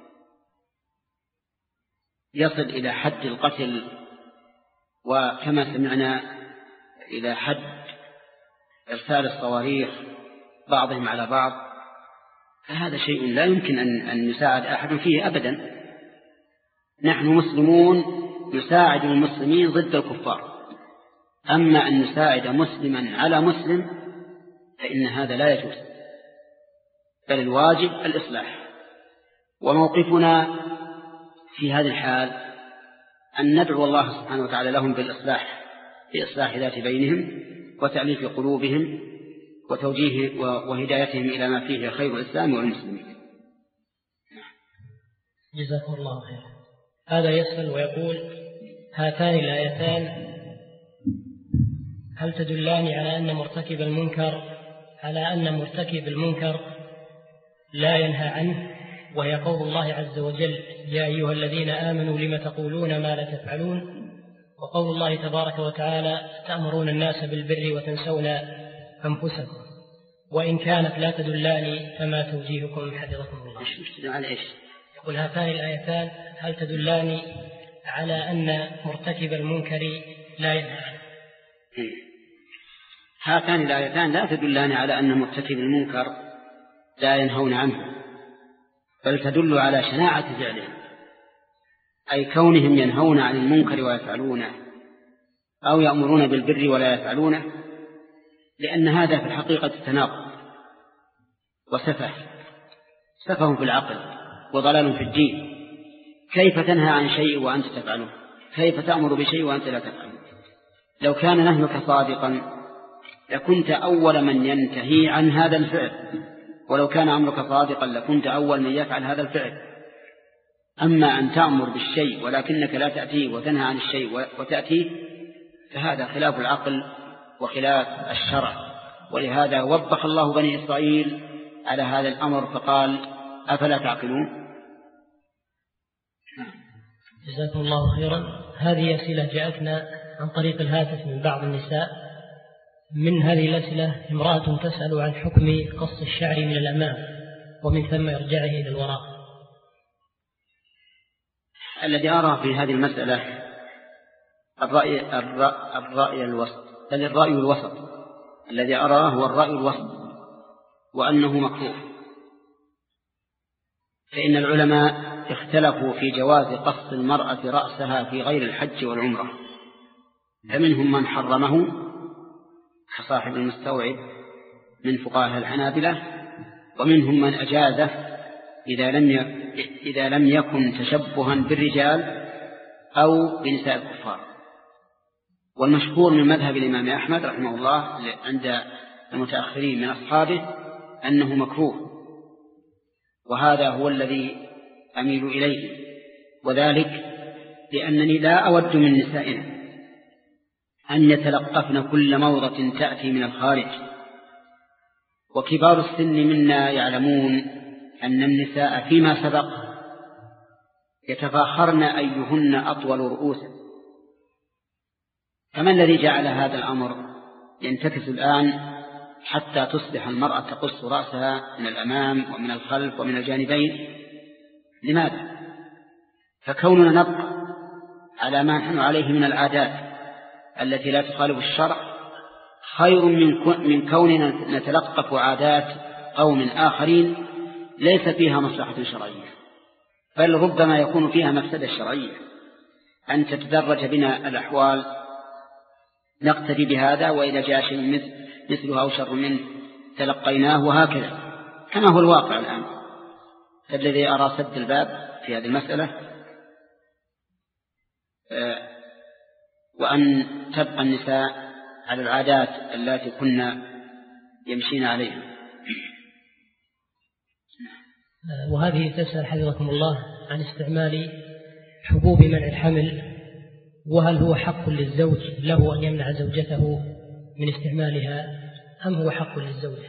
يصل إلى حد القتل، وكما سمعنا إلى حد إرسال الصواريخ بعضهم على بعض، فهذا شيء لا يمكن أن نساعد أحد فيه أبدا. نحن مسلمون نساعد المسلمين ضد الكفار، أما أن نساعد مسلما على مسلم فإن هذا لا يجوز، بل الواجب الإصلاح. وموقفنا في هذه الحال أن ندعو الله سبحانه وتعالى لهم بالإصلاح، بإصلاح ذات بينهم وتأليف قلوبهم وتوجيه وهدايتهم إلى ما فيه خير الإسلام والمسلمين. جزاكم الله خير. هذا يسأل ويقول: هاتان الآيتان هل تدلان على أن مرتكب المنكر على أن مرتكب المنكر لا ينهى عنه، وهي قول الله عز وجل: يا أيها الذين آمنوا لم تقولون ما لا تفعلون، وقول الله تبارك وتعالى: تأمرون الناس بالبر وتنسون أنفسكم، وإن كانت لا تدلان فما توجيهكم حفظكم الله. على إيش؟ يقول: هاتان الآيتان هل تدلان على أن مرتكب المنكر لا ينهى عنه؟ هاتان الآيتان لا تدلان على أن مرتكب المنكر لا ينهون عنه، بل تدل على شناعة فعلهم، أي كونهم ينهون عن المنكر ويفعلونه، أو يأمرون بالبر ولا يفعلونه، لأن هذا في الحقيقة تناقض وسفه، سفه في العقل وضلال في الدين. كيف تنهى عن شيء وأنت تفعله؟ كيف تأمر بشيء وأنت لا تفعله؟ لو كان نهيك صادقا لكنت أول من ينتهي عن هذا الفعل، ولو كان أمرك صادقا لكنت أول من يفعل هذا الفعل. أما أن تأمر بالشيء ولكنك لا تأتيه وتنهى عن الشيء وتأتيه فهذا خلاف العقل وخلاف الشرع. ولهذا وبخ الله بني إسرائيل على هذا الأمر فقال: أفلا تعقلون؟ جزاكم الله خيرا. هذه أسئلة جاءتنا عن طريق الهاتف من بعض النساء. من هذه الأسئلة: امرأة تسأل عن حكم قص الشعر من الأمام ومن ثم يرجعه إلى الوراء. الذي أرى في هذه المسألة الرأي, الرأي, الرأي الوسط، بل الرأي الوسط. الذي أراه هو الرأي الوسط، وأنه مكروه. فإن العلماء اختلفوا في جواز قص المرأة رأسها في غير الحج والعمرة، فمنهم من حرمه كصاحب المستوعب من فقهاء الحنابلة، ومنهم من أجازه إذا لم إذا لم يكن تشبها بالرجال أو بنساء الكفار. والمشهور من مذهب الإمام أحمد رحمه الله عند المتأخرين من أصحابه أنه مكروه، وهذا هو الذي أميل إليه، وذلك لأنني لا أود من نسائنا أن يتلقفن كل موضة تأتي من الخارج. وكبار السن منا يعلمون أن النساء فيما سبق يتفاخرن أيهن أطول رؤوسا، فما الذي جعل هذا الأمر ينتكس الآن حتى تصبح المرأة تقص رأسها من الأمام ومن الخلف ومن الجانبين؟ لماذا؟ فكوننا نبقى على ما نحن عليه من العادات التي لا تخالف الشرع خير من كوننا نتلقف عادات قوم آخرين ليس فيها مصلحة شرعية، بل ربما يكون فيها مفسدة شرعية. أن تتدرج بنا الأحوال نقتدي بهذا، وإذا جاء شيء مثله أو شر منه تلقيناه، وهكذا كما هو الواقع الآن. فالذي أرى سد الباب في هذه المسألة وأن تبقى النساء على العادات التي كنا يمشين عليها. وهذه تسأل حفظكم الله عن استعمال حبوب منع الحمل، وهل هو حق للزوج له أن يمنع زوجته من استعمالها أم هو حق للزوجة؟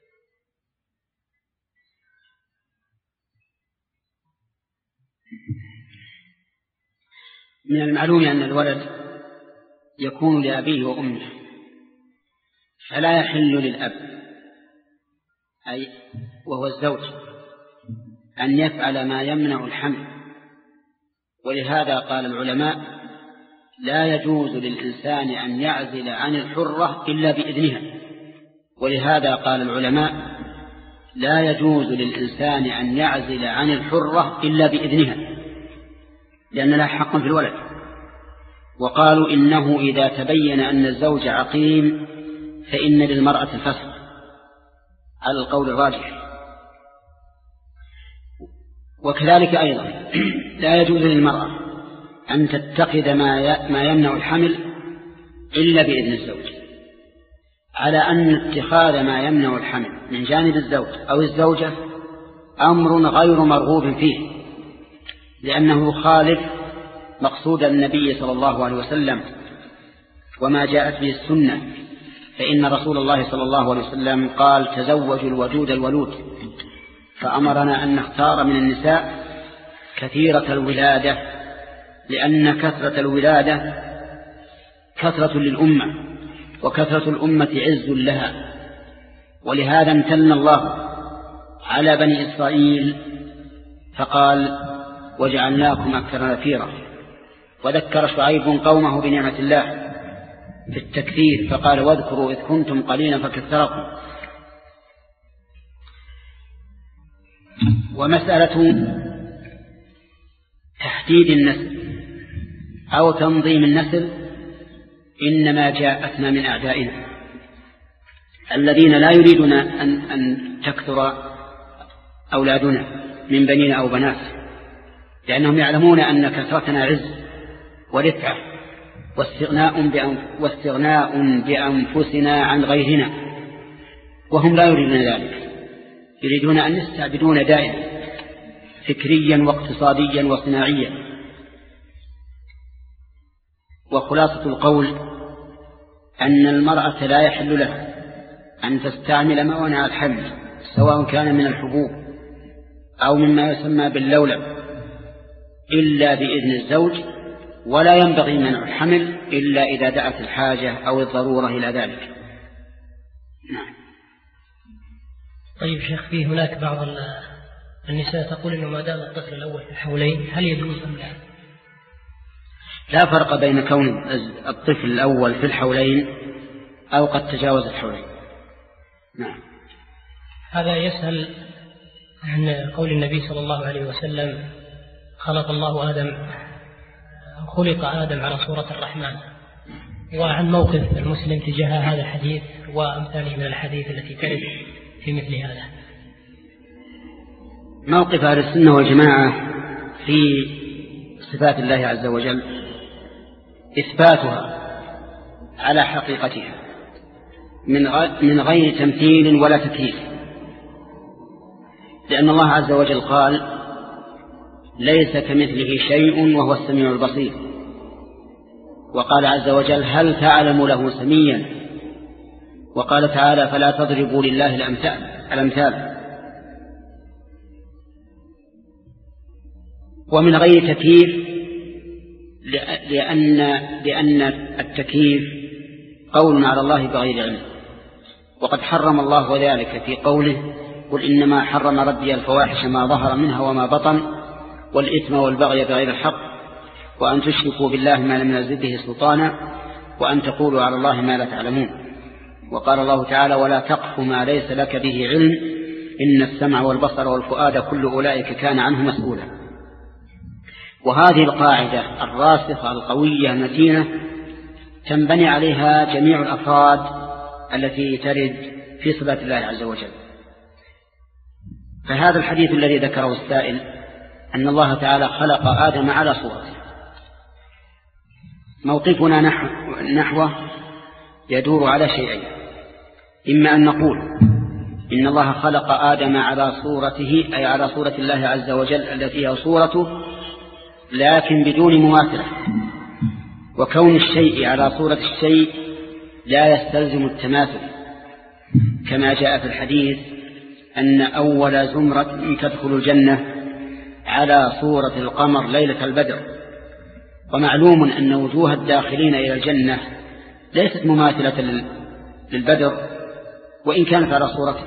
من المعلوم أن الولد يكون لأبيه وأمه، فلا يحل للأب أي وهو الزوج أن يفعل ما يمنع الحمل. ولهذا قال العلماء: لا يجوز للإنسان أن يعزل عن الحرة إلا بإذنها. ولهذا قال العلماء: لا يجوز للإنسان أن يعزل عن الحرة إلا بإذنها، لأن لها حق في الولد. وقالوا إنه إذا تبين أن الزوج عقيم فإن للمرأة الفسخ على القول الراجح. وكذلك أيضا لا يجوز للمرأة أن تتخذ ما يمنع الحمل إلا بإذن الزوج، على أن اتخاذ ما يمنع الحمل من جانب الزوج أو الزوجة أمر غير مرغوب فيه، لأنه خالف مقصود النبي صلى الله عليه وسلم وما جاءت به السنة. فإن رسول الله صلى الله عليه وسلم قال: تزوجوا الودود الولود، فأمرنا أن نختار من النساء كثيرة الولادة، لأن كثرة الولادة كثرة للأمة، وكثرة الأمة عز لها. ولهذا امتن الله على بني إسرائيل فقال: وجعلناكم أكثر نفيرا. وذكر شعيب قومه بنعمة الله في التكثير فقال: واذكروا إذ كنتم قليلا فكثركم. ومسألة تحديد النسل أو تنظيم النسل إنما جاءتنا من أعدائنا الذين لا يريدون أن, أن تكثر أولادنا من بنين أو بنات، لأنهم يعلمون أن كثرتنا عز ورفعة واستغناء, واستغناء بأنفسنا عن غيرنا، وهم لا يريدون ذلك، يريدون أن يستعبدون دائما فكريا واقتصاديا وصناعيا. وخلاصة القول أن المرأة لا يحل لها أن تستعمل موانع الحمل، سواء كان من الحبوب أو مما يسمى باللولب، إلا بإذن الزوج، ولا ينبغي منع الحمل إلا إذا دعت الحاجة أو الضرورة إلى ذلك. نعم. طيب شيخ، في هناك بعض النساء تقول إنه ما دام الطفل الأول في الحولين هل يجوز أم لا؟ لا فرق بين كون الطفل الأول في الحولين أو قد تجاوز الحولين. نعم. هذا يسأل عن قول النبي صلى الله عليه وسلم: خلق الله آدم خلق آدم على صورة الرحمن، وعن موقف المسلم تجاه هذا الحديث وأمثاله من الحديث التي ترد في مثل هذا. موقف أهل السنة والجماعة في صفات الله عز وجل إثباتها على حقيقتها من غير تمثيل ولا تكييف، لأن الله عز وجل قال: ليس كمثله شيء وهو السميع البصير. وقال عز وجل: هل تعلم له سميا. وقال تعالى: فلا تضربوا لله الأمثال. ومن غير تكييف لأن, لأن التكييف قول على الله بغير علم، وقد حرم الله ذلك في قوله: قل إنما حرم ربي الفواحش ما ظهر منها وما بطن والإثم والبغي بغير الحق وأن تشركوا بالله ما لم ينزل به سلطانا وأن تقولوا على الله ما لا تعلمون. وقال الله تعالى: ولا تقف ما ليس لك به علم إن السمع والبصر والفؤاد كل أولئك كان عنه مسؤولا. وهذه القاعدة الراسخة القوية المتينة تنبني عليها جميع الأفراد التي ترد في صفات الله عز وجل. فهذا الحديث الذي ذكره السائل أن الله تعالى خلق آدم على صورته، موقفنا نحو نحوه يدور على شيئين: إما أن نقول إن الله خلق آدم على صورته، أي على صورة الله عز وجل التي هي صورته، لكن بدون مماثلة، وكون الشيء على صورة الشيء لا يستلزم التماثل، كما جاء في الحديث أن أول زمرة تدخل الجنة على صورة القمر ليلة البدر. ومعلوم أن وجوه الداخلين إلى الجنة ليست مماثلة للبدر وإن كانت على صورته.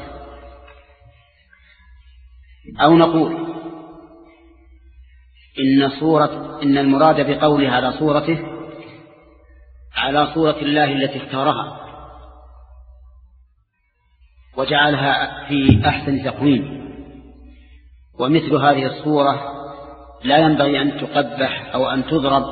أو نقول إن صورة إن المراد بقوله على صورته على صورة الله التي اختارها، وجعلها في أحسن تقويم، ومثل هذه الصورة لا ينبغي أن تقبح أو أن تضرب،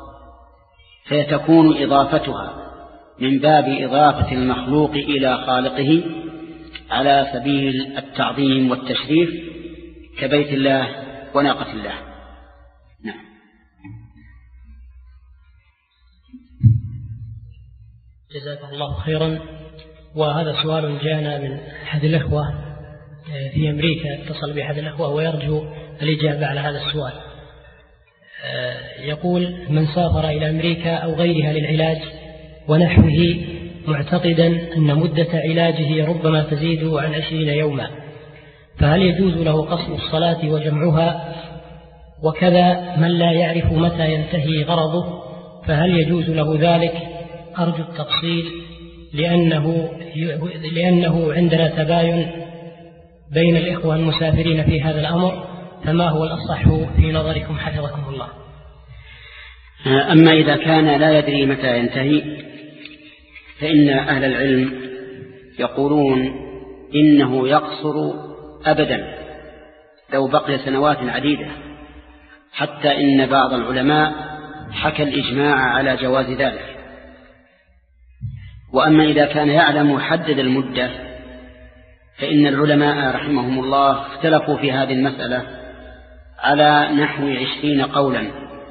فيتكون إضافتها من باب إضافة المخلوق إلى خالقه على سبيل التعظيم والتشريف كبيت الله وناقة الله. نعم. جزاك الله خيرا. وهذا سؤال جاءنا من أحد الأخوة في أمريكا، اتصل بأحد الأخوة ويرجو الإجابة على هذا السؤال. يقول: من سافر إلى أمريكا أو غيرها للعلاج ونحوه معتقدا أن مدة علاجه ربما تزيد عن عشرين يوما، فهل يجوز له قصر الصلاة وجمعها؟ وكذا من لا يعرف متى ينتهي غرضه، فهل يجوز له ذلك؟ أرجو التفصيل لأنه, لأنه عندنا تباين بين الإخوة المسافرين في هذا الأمر، فما هو الأصح في نظركم حفظكم الله؟ أما إذا كان لا يدري متى ينتهي فإن أهل العلم يقولون إنه يقصر أبدا لو بقي سنوات عديدة، حتى إن بعض العلماء حكى الإجماع على جواز ذلك. وأما إذا كان يعلم وحدد المدة فإن العلماء رحمهم الله اختلفوا في هذه المسألة على نحو عشرين قولا،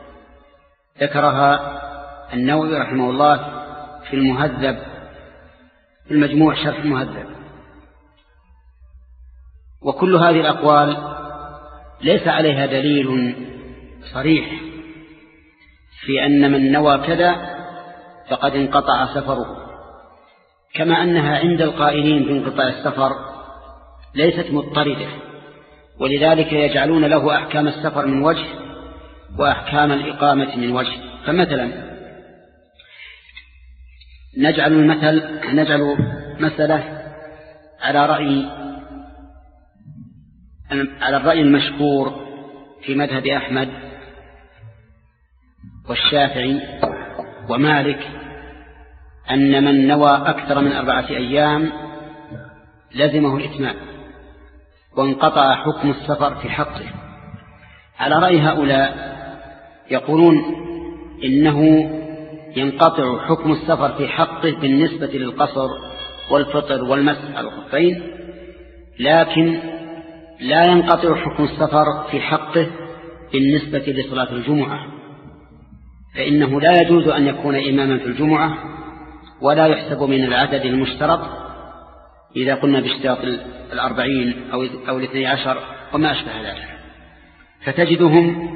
ذكرها النووي رحمه الله في المهذب، في المجموع شرح المهذب. وكل هذه الأقوال ليس عليها دليل صريح في أن من نوى كذا فقد انقطع سفره، كما أنها عند القائلين بانقطاع السفر ليست مضطردة، ولذلك يجعلون له أحكام السفر من وجه وأحكام الإقامة من وجه. فمثلا نجعل المثل نجعل مسألة على رأي على الرأي المشهور في مذهب أحمد والشافعي ومالك، أن من نوى أكثر من أربعة أيام لزمه الإتمام وانقطع حكم السفر في حقه. على رأي هؤلاء يقولون إنه ينقطع حكم السفر في حقه بالنسبة للقصر والفطر والمسح على الخفين، لكن لا ينقطع حكم السفر في حقه بالنسبة لصلاة الجمعة، فإنه لا يجوز أن يكون إماما في الجمعة ولا يحسب من العدد المشترط إذا قلنا باشتراط الأربعين أو, أو الاثني عشر وما أشبه ذلك، فتجدهم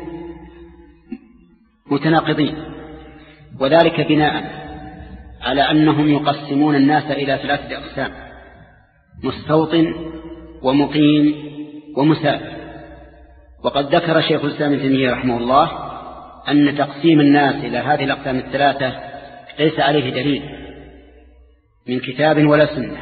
متناقضين، وذلك بناء على أنهم يقسمون الناس إلى ثلاثة أقسام: مستوطن ومقيم ومسافر. وقد ذكر شيخ الإسلام ابن تيمية رحمه الله أن تقسيم الناس إلى هذه الأقسام الثلاثة ليس عليه دليل من كتاب ولا سنة.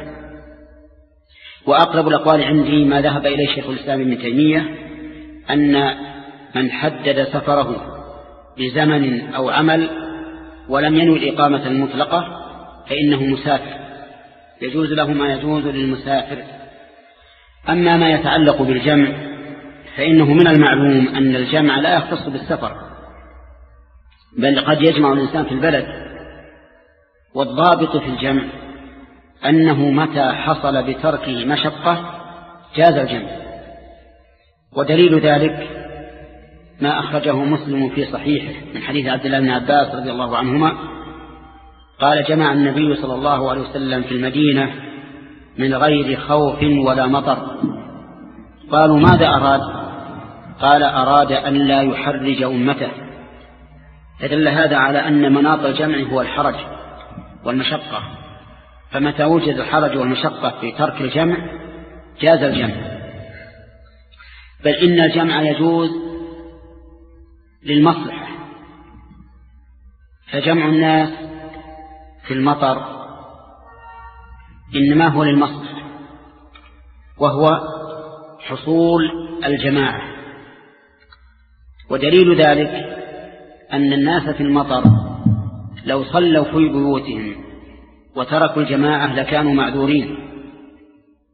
وأقرب الأقوال عندي ما ذهب إليه شيخ الإسلام ابن تيمية، أن من حدد سفره بزمن أو عمل ولم ينوي الإقامة المطلقة فإنه مسافر، يجوز له ما يجوز للمسافر. أما ما يتعلق بالجمع فإنه من المعلوم أن الجمع لا يختص بالسفر، بل قد يجمع الإنسان في البلد، والضابط في الجمع أنه متى حصل بتركه مشقة جاز الجمع. ودليل ذلك ما أخرجه مسلم في صحيحه من حديث عبد الله بن عباس رضي الله عنهما قال: جمع النبي صلى الله عليه وسلم في المدينة من غير خوف ولا مطر. قالوا: ماذا أراد؟ قال: أراد أن لا يحرج أمته. فدل هذا على أن مناط الجمع هو الحرج والمشقة، فمتى وجد الحرج والمشقة في ترك الجمع جاز الجمع. بل إن الجمع يجوز للمصلحة، فجمع الناس في المطر إنما هو للمصلحة، وهو حصول الجماعة. ودليل ذلك أن الناس في المطر لو صلوا في بيوتهم وتركوا الجماعة لكانوا معذورين،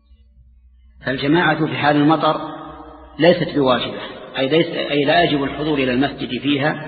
فالجماعة في حال المطر ليست بواجبة، أي, ليس أي لا يجب الحضور إلى المسجد فيها.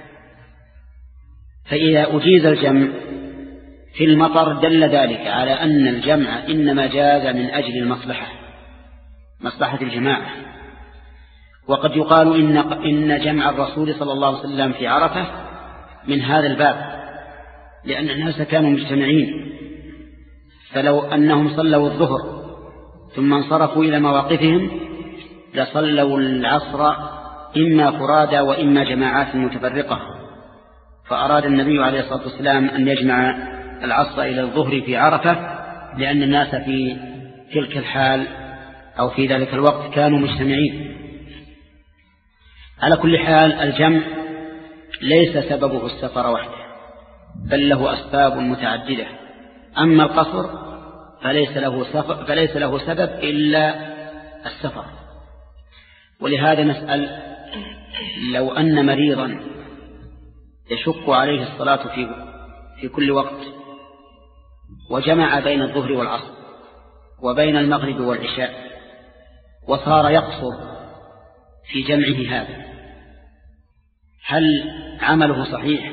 فإذا أجيز الجمع في المطر دل ذلك على أن الجمع إنما جاز من أجل المصلحة، مصلحة الجماعة. وقد يقال إن, إن جمع الرسول صلى الله عليه وسلم في عرفة من هذا الباب، لأن الناس كانوا مجتمعين، فلو أنهم صلوا الظهر ثم انصرفوا إلى مواقفهم لصلوا العصر إما فرادى وإما جماعات متفرقة. فأراد النبي عليه الصلاة والسلام أن يجمع العصر إلى الظهر في عرفة، لأن الناس في تلك الحال أو في ذلك الوقت كانوا مجتمعين. على كل حال الجمع ليس سببه السفر وحده، بل له أسباب متعددة. أما القصر فليس له, سفر فليس له سبب إلا السفر. ولهذا نسأل: لو أن مريضا يشق عليه الصلاة في, في كل وقت وجمع بين الظهر والعصر وبين المغرب والعشاء وصار يقصر في جمعه هذا، هل عمله صحيح؟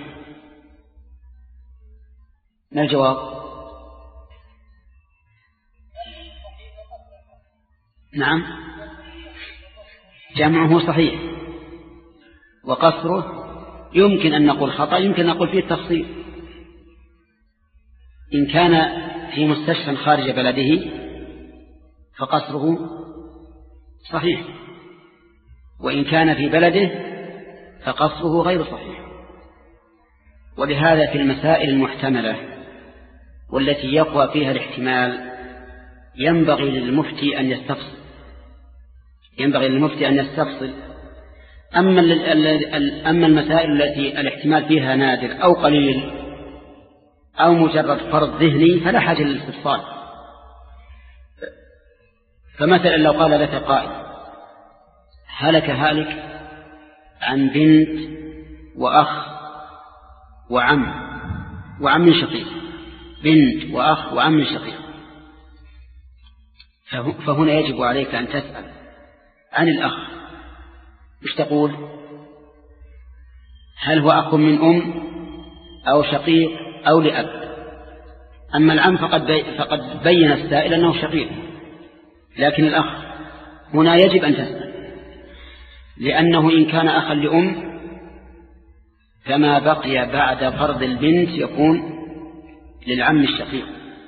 ما الجواب؟ نعم، جمعه صحيح، وقصره يمكن أن نقول خطأ، يمكن أن نقول فيه التفصيل. إن كان في مستشفى خارج بلده فقصره صحيح، وإن كان في بلده فقصره غير صحيح. ولهذا في المسائل المحتملة والتي يقوى فيها الاحتمال ينبغي للمفتي أن يستفصل ينبغي للمفتي أن يستفصل أما أما المسائل التي الاحتمال فيها نادر أو قليل أو مجرد فرض ذهني فلا حاجة للاستفصال. فمثلا لو قال لك قائل: هلك هالك عن بنت وأخ وعم وعم شقيق، بنت وأخ وعم شقيق، فهنا يجب عليك أن تسأل عن الأخ. مش تقول؟ هل هو أخ من أم أو شقيق أو لأب؟ أما العم فقد, بي فقد بين السائل أنه شقيق، لكن الأخ هنا يجب أن تسأل، لأنه إن كان أخا لأم فما بقي بعد فرض البنت يكون للعم الشقيق،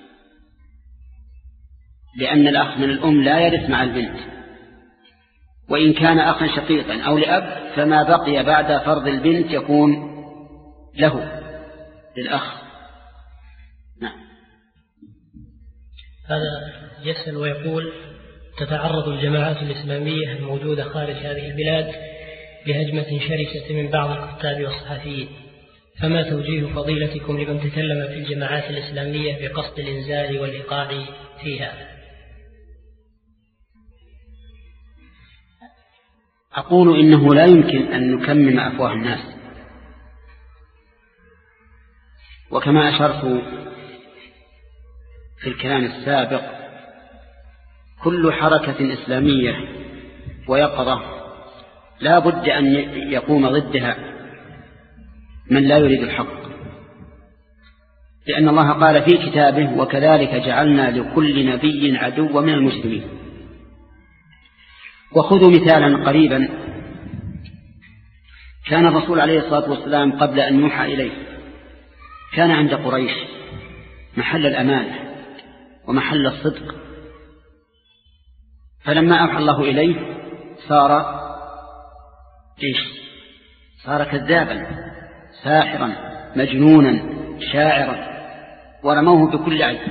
لأن الأخ من الأم لا يرث مع البنت. وإن كان أخا شقيقا أو لأب فما بقي بعد فرض البنت يكون له، للأخ. نعم. هذا يسأل ويقول: تتعرض الجماعات الإسلامية الموجودة خارج هذه البلاد لهجمة شرسة من بعض الكتاب والصحفيين، فما توجيه فضيلتكم لمن تكلم في الجماعات الإسلامية بقصد الإنزال والإيقاع فيها؟ أقول إنه لا يمكن أن نكمم أفواه الناس، وكما أشرت في الكلام السابق كل حركة إسلامية ويقظة لا بد أن يقوم ضدها من لا يريد الحق، لأن الله قال في كتابه: وكذلك جعلنا لكل نبي عدوا من المجرمين. وخذوا مثالا قريبا: كان الرسول عليه الصلاة والسلام قبل أن يوحى إليه كان عند قريش محل الأمانة ومحل الصدق، فلما أوحى الله إليه صار إيش؟ صار كذابا ساحرا مجنونا شاعرا، ورموه بكل عيب.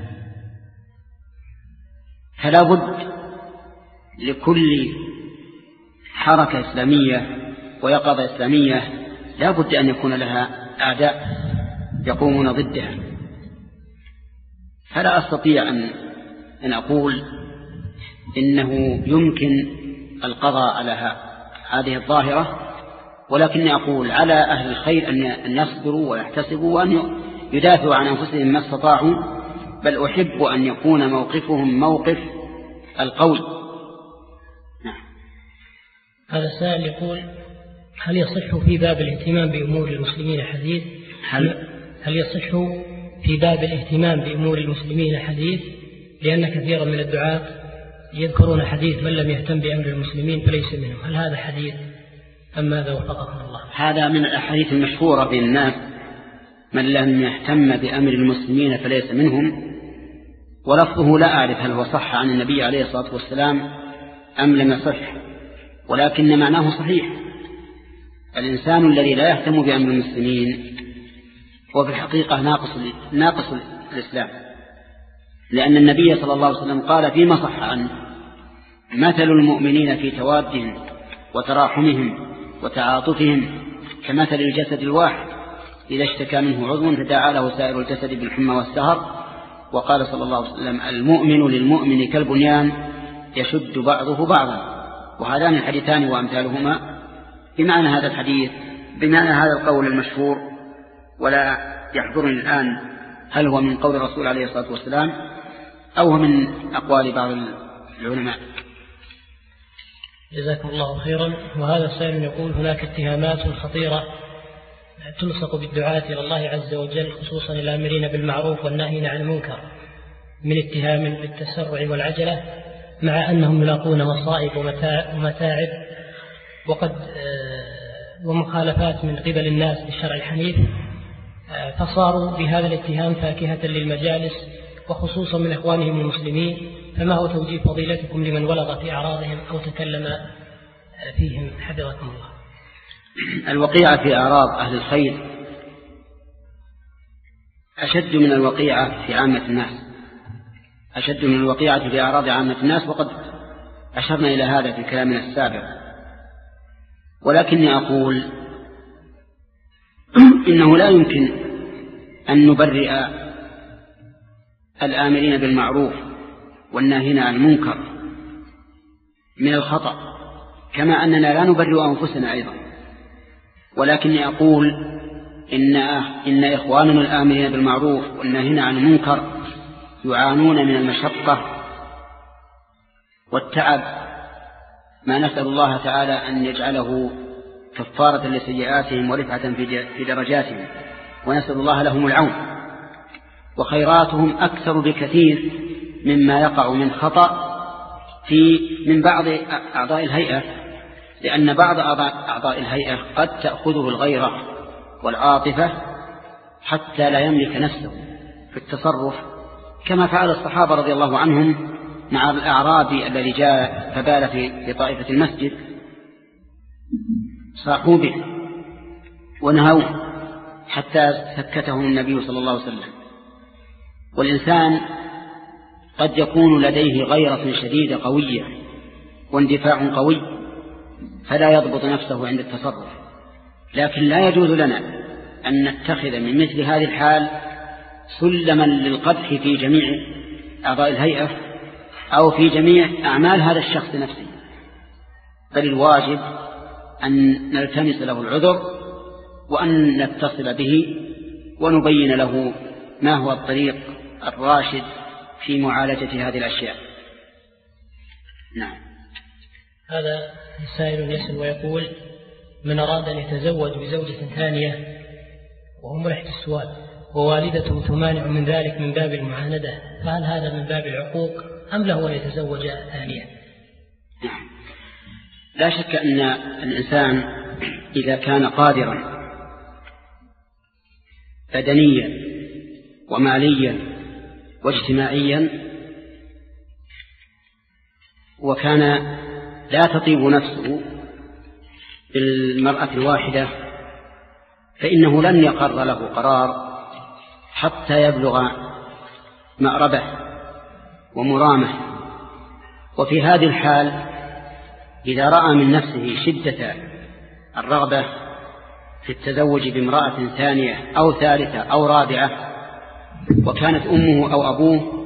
فلا بد لكل حركة إسلامية ويقظة إسلامية لا بد أن يكون لها أعداء يقومون ضدها. فلا أستطيع أن أن أقول إنه يمكن القضاء على هذه الظاهرة، ولكني أقول على أهل الخير أن يصبروا ويحتسبوا وأن يدافعوا عن أنفسهم ما استطاعوا، بل أحب أن يكون موقفهم موقف القول. نعم. هذا السائل يقول: هل يصح في باب الاهتمام بأمور المسلمين حديث هل, هل يصح في باب الاهتمام بأمور المسلمين حديث لأن كثيرا من الدعاة يذكرون حديث من لم يهتم بأمر المسلمين فليس منهم، هل هذا حديث أم ماذا وفقكم الله؟ هذا من الأحاديث المشهورة بين الناس: من لم يهتم بأمر المسلمين فليس منهم، ولفظه لا أعرف هل هو صح عن النبي عليه الصلاة والسلام أم لم يصح، ولكن معناه صحيح. الإنسان الذي لا يهتم بأمر المسلمين هو في الحقيقة ناقص ناقص الإسلام، لأن النبي صلى الله عليه وسلم قال فيما صح عنه: مثل المؤمنين في توادهم وتراحمهم وتعاطفهم كمثل الجسد الواحد إذا اشتكى منه عضو تداعى له سائر الجسد بالحمى والسهر. وقال صلى الله عليه وسلم: المؤمن للمؤمن كالبنيان يشد بعضه بعضا. وهذان الحديثان وأمثالهما بمعنى هذا الحديث، بمعنى هذا القول المشهور. ولا يحضرني الآن هل هو من قول الرسول عليه الصلاة والسلام أو هو من أقوال بعض العلماء. جزاكم الله خيرا. وهذا السائل يقول: هناك اتهامات خطيرة تلصق بالدعاة إلى الله عز وجل، خصوصا الآمرين بالمعروف والناهين عن المنكر، من اتهام بالتسرع والعجلة، مع أنهم يلاقون مصائب ومتاعب وقد ومخالفات من قبل الناس للشرع الحنيف، فصاروا بهذا الاتهام فاكهة للمجالس وخصوصا من إخوانهم المسلمين. فما هو توجيه فضيلتكم لمن ولغ في أعراضهم أو تكلم فيهم حفظكم الله؟ الوقيعة في أعراض أهل الخير أشد من الوقيعة في عامة الناس، أشد من الوقيعة في أعراض عامة الناس، وقد أشرنا إلى هذا في كلامنا السابق. ولكني أقول إنه لا يمكن أن نبرئ الآمرين بالمعروف والناهين عن المنكر من الخطأ، كما أننا لا نبرئ أنفسنا أيضا. ولكني أقول إن, إن إخواننا الآمرين بالمعروف والناهين عن المنكر يعانون من المشقة والتعب، ما نسأل الله تعالى أن يجعله كفارة لسيئاتهم ورفعة في درجاتهم، ونسأل الله لهم العون. وخيراتهم أكثر بكثير مما يقع من خطأ في من بعض أعضاء الهيئة، لأن بعض أعضاء الهيئة قد تأخذه الغيرة والعاطفة حتى لا يملك نفسه في التصرف، كما فعل الصحابة رضي الله عنهم مع الأعرابي الذي جاء فبال في طائفة المسجد، صاحوا به ونهوه حتى سكتهم النبي صلى الله عليه وسلم. والإنسان قد يكون لديه غيرة شديدة قوية واندفاع قوي فلا يضبط نفسه عند التصرف، لكن لا يجوز لنا أن نتخذ من مثل هذه الحال سلما للقدح في جميع أعضاء الهيئة أو في جميع أعمال هذا الشخص نفسه، بل الواجب أن نلتمس له العذر وأن نتصل به ونبين له ما هو الطريق الراشد في معالجة هذه الأشياء. نعم. هذا سائل يسأل ويقول: من أراد أن يتزوج بزوجة ثانية وهو ملحد السؤال ووالدته تمانع من ذلك من باب المعاندة، فهل هذا من باب العقوق أم له أن يتزوج ثانية؟ نعم. لا شك أن الإنسان إذا كان قادرا بدنيا وماليا واجتماعيا وكان لا تطيب نفسه بالمرأة الواحدة فإنه لن يقر له قرار حتى يبلغ مأربه ومرامه. وفي هذه الحال إذا رأى من نفسه شدة الرغبة في التزوج بامرأة ثانية أو ثالثة أو رابعة وكانت أمه أو أبوه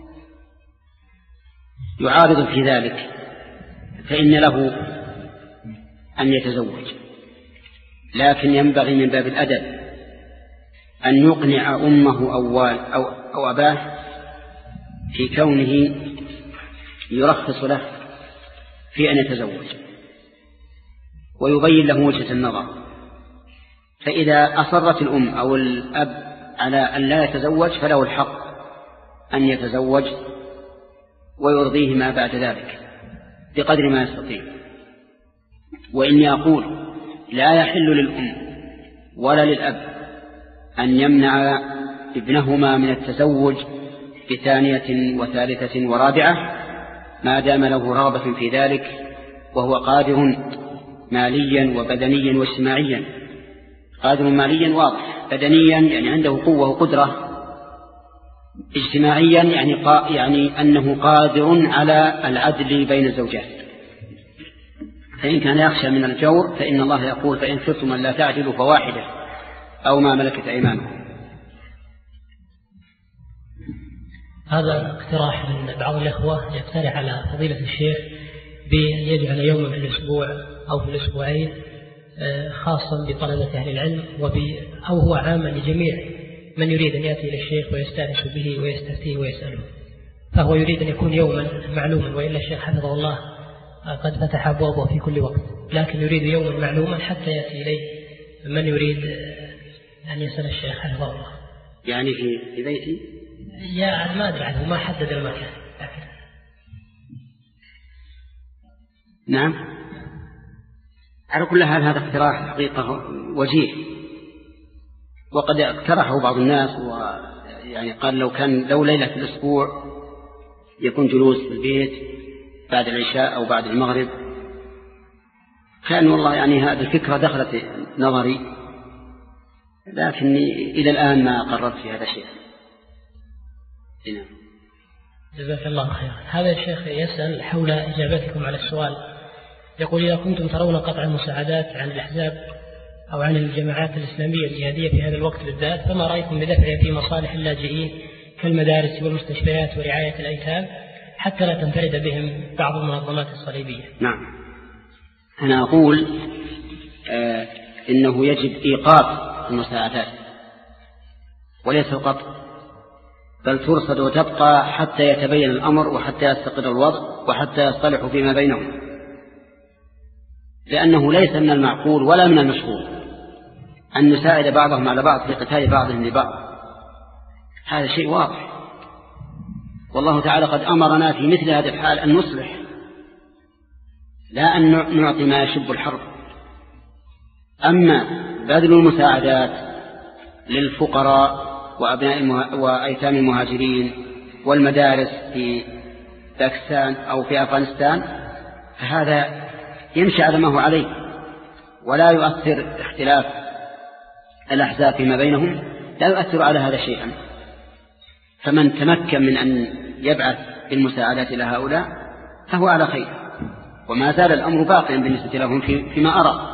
يعارض في ذلك، فإن له أن يتزوج، لكن ينبغي من باب الأدب أن يقنع أمه أو, أو, أو أباه في كونه يرخص له في أن يتزوج ويبين له وجهة النظر. فإذا أصرت الأم أو الأب على أن لا يتزوج فله الحق أن يتزوج ويرضيه ما بعد ذلك بقدر ما يستطيع. وإني أقول لا يحل للأم ولا للأب أن يمنع ابنهما من التزوج بثانية وثالثة ورابعة ما دام له رغبة في ذلك وهو قادر ماليا وبدنيا واجتماعيا. قادر ماليا واضح، بدنيا يعني عنده قوة وقدرة، اجتماعيا يعني, قا يعني أنه قادر على العدل بين الزوجات. فإن كان يخشى من الجور فإن الله يقول فإن خفتم أن لا تعدلوا فواحدة أو ما ملكت أيمانكم. هذا اقتراح من بعض الأخوة يقترح على فضيلة الشيخ بأن يجعل يوما في الأسبوع أو في الأسبوعين خاصا بطلبة أهل العلم أو هو عاما لجميع من يريد أن يأتي إلى الشيخ ويستأنس به ويستفتيه ويسأله، فهو يريد أن يكون يوما معلوما، وإلا الشيخ حفظه الله قد فتح أبوابه في كل وقت، لكن يريد يوما معلوما حتى يأتي إليه من يريد أن يسأل الشيخ حفظه الله. يعني في بيتي يا ما أدري عنه، ما حدد المكان. نعم، على كل حال هذا اقتراح حقيقة وجيه، وقد اقترحه بعض الناس ويعني قال لو كان لو ليلة في الأسبوع يكون جلوس في البيت بعد العشاء أو بعد المغرب، كان والله يعني هذه الفكرة دخلت نظري، لكني إلى الآن ما قررت في هذا الشيء. نعم. جزاك الله خيرا. هذا الشيخ يسأل حول إجابتكم على السؤال، يقول إذا كنتم ترون قطع المساعدات عن الأحزاب أو عن الجماعات الإسلامية الجهادية في هذا الوقت بالذات، فما رأيكم بدفعها في مصالح اللاجئين كالمدارس والمستشفيات ورعاية الأيتام حتى لا تنفرد بهم بعض المنظمات الصليبية؟ نعم، أنا أقول آه إنه يجب إيقاف المساعدات وليس القطع، بل ترصد وتبقى حتى يتبين الأمر وحتى يستقر الوضع وحتى يصطلحوا فيما بينهم، لأنه ليس من المعقول ولا من المشغول أن نساعد بعضهم على بعض في قتال بعضهم لبعض، هذا شيء واضح. والله تعالى قد أمرنا في مثل هذا الحال أن نصلح، لا أن نعطي ما يشب الحرب. أما بذل المساعدات للفقراء وأبناء المه... وأيتام المهاجرين والمدارس في باكستان أو في أفغانستان فهذا يمشي على ما هو عليه ولا يؤثر اختلاف الأحزاب فيما بينهم، لا يؤثر على هذا شيئا. فمن تمكن من أن يبعث بالمساعدات إلى هؤلاء فهو على خير، وما زال الأمر باقيا بالنسبة لهم في... فيما أرى.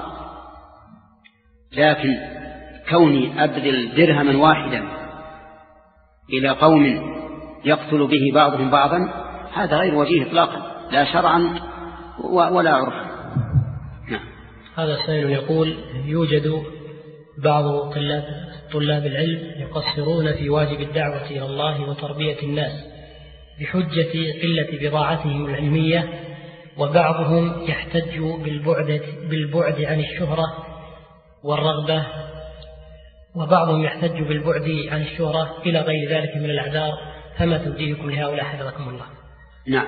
لكن كوني أبذل درهما واحدا إلى قوم يقتل به بعضهم بعضا هذا غير وجيه إطلاقا، لا شرعا ولا عرفا. نعم. هذا سائل يقول يوجد بعض طلاب, طلاب العلم يقصرون في واجب الدعوة إلى الله وتربية الناس بحجة قلة بضاعتهم العلمية، وبعضهم يحتج بالبعد, بالبعد عن الشهرة والرغبة وبعضهم يحتج بالبعد عن الشهرة إلى غير ذلك من الأعذار، فما توجيهكم لهؤلاء حفظكم الله؟ نعم،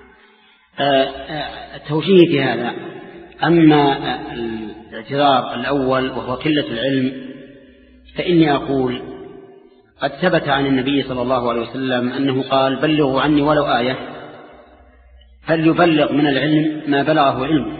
التوجيه في هذا، أما الاعتذار الأول وهو قلة العلم فإني أقول قد ثبت عن النبي صلى الله عليه وسلم أنه قال بلغوا عني ولو آية، فليبلغ من العلم ما بلغه علم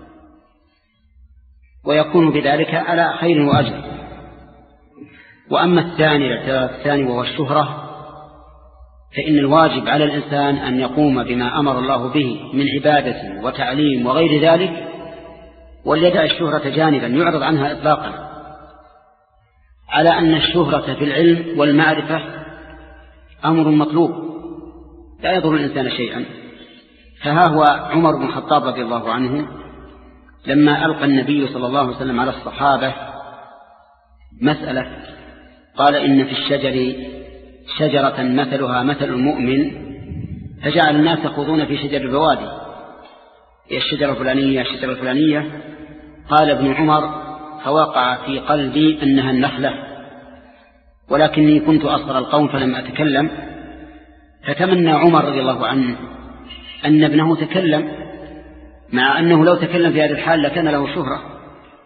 ويكون بذلك على خير وأجر. وأما الثاني الاعتراف الثاني وهو الشهرة فإن الواجب على الإنسان أن يقوم بما أمر الله به من عبادة وتعليم وغير ذلك، وليدع الشهرة جانبا يعرض عنها إطلاقا، على أن الشهرة في العلم والمعرفة أمر مطلوب لا يضر الإنسان شيئا. فها هو عمر بن الخطاب رضي الله عنه لما ألقى النبي صلى الله عليه وسلم على الصحابة مسألة قال إن في الشجر شجرة مثلها مثل المؤمن فجعل الناس يخوضون في شجر البوادي، هي الشجرة الفلانية الشجرة الفلانية. قال ابن عمر: فوقع في قلبي أنها النخلة، ولكني كنت أصغر القوم فلم أتكلم. فتمنى عمر رضي الله عنه أن ابنه تكلم، مع أنه لو تكلم في هذه الحال لكان له شهرة.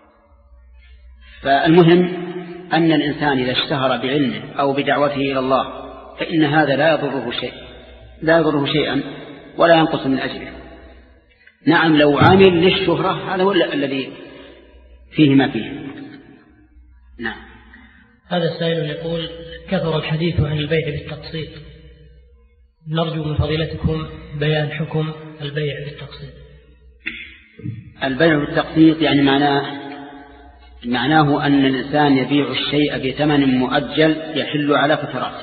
فالمهم أن الإنسان إذا اشتهر بعلمه أو بدعوته إلى الله فإن هذا لا يضره شيء لا يضره شيئا ولا ينقص من أجله. نعم لو عامل للشهرة هذا هو الذي فيه ما فيه. نعم. هذا السائل يقول: كثر الحديث عن البيع بالتقسيط، نرجو من فضيلتكم بيان حكم البيع بالتقسيط. البيع بالتقسيط يعني معناه معناه أن الإنسان يبيع الشيء بثمن مؤجل يحل على فترات،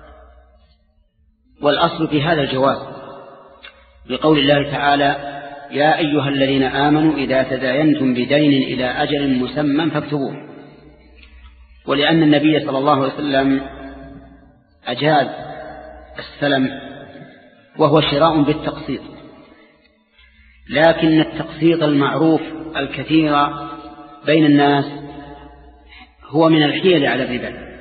والأصل في هذا الجواز بقول الله تعالى: يا أيها الذين آمنوا إذا تداينتم بدين إلى أجل مسمى فاكتبوه. ولأن النبي صلى الله عليه وسلم أجاز السلم وهو شراء بالتقسيط، لكن التقسيط المعروف الكثير بين الناس هو من الحيل على الربا،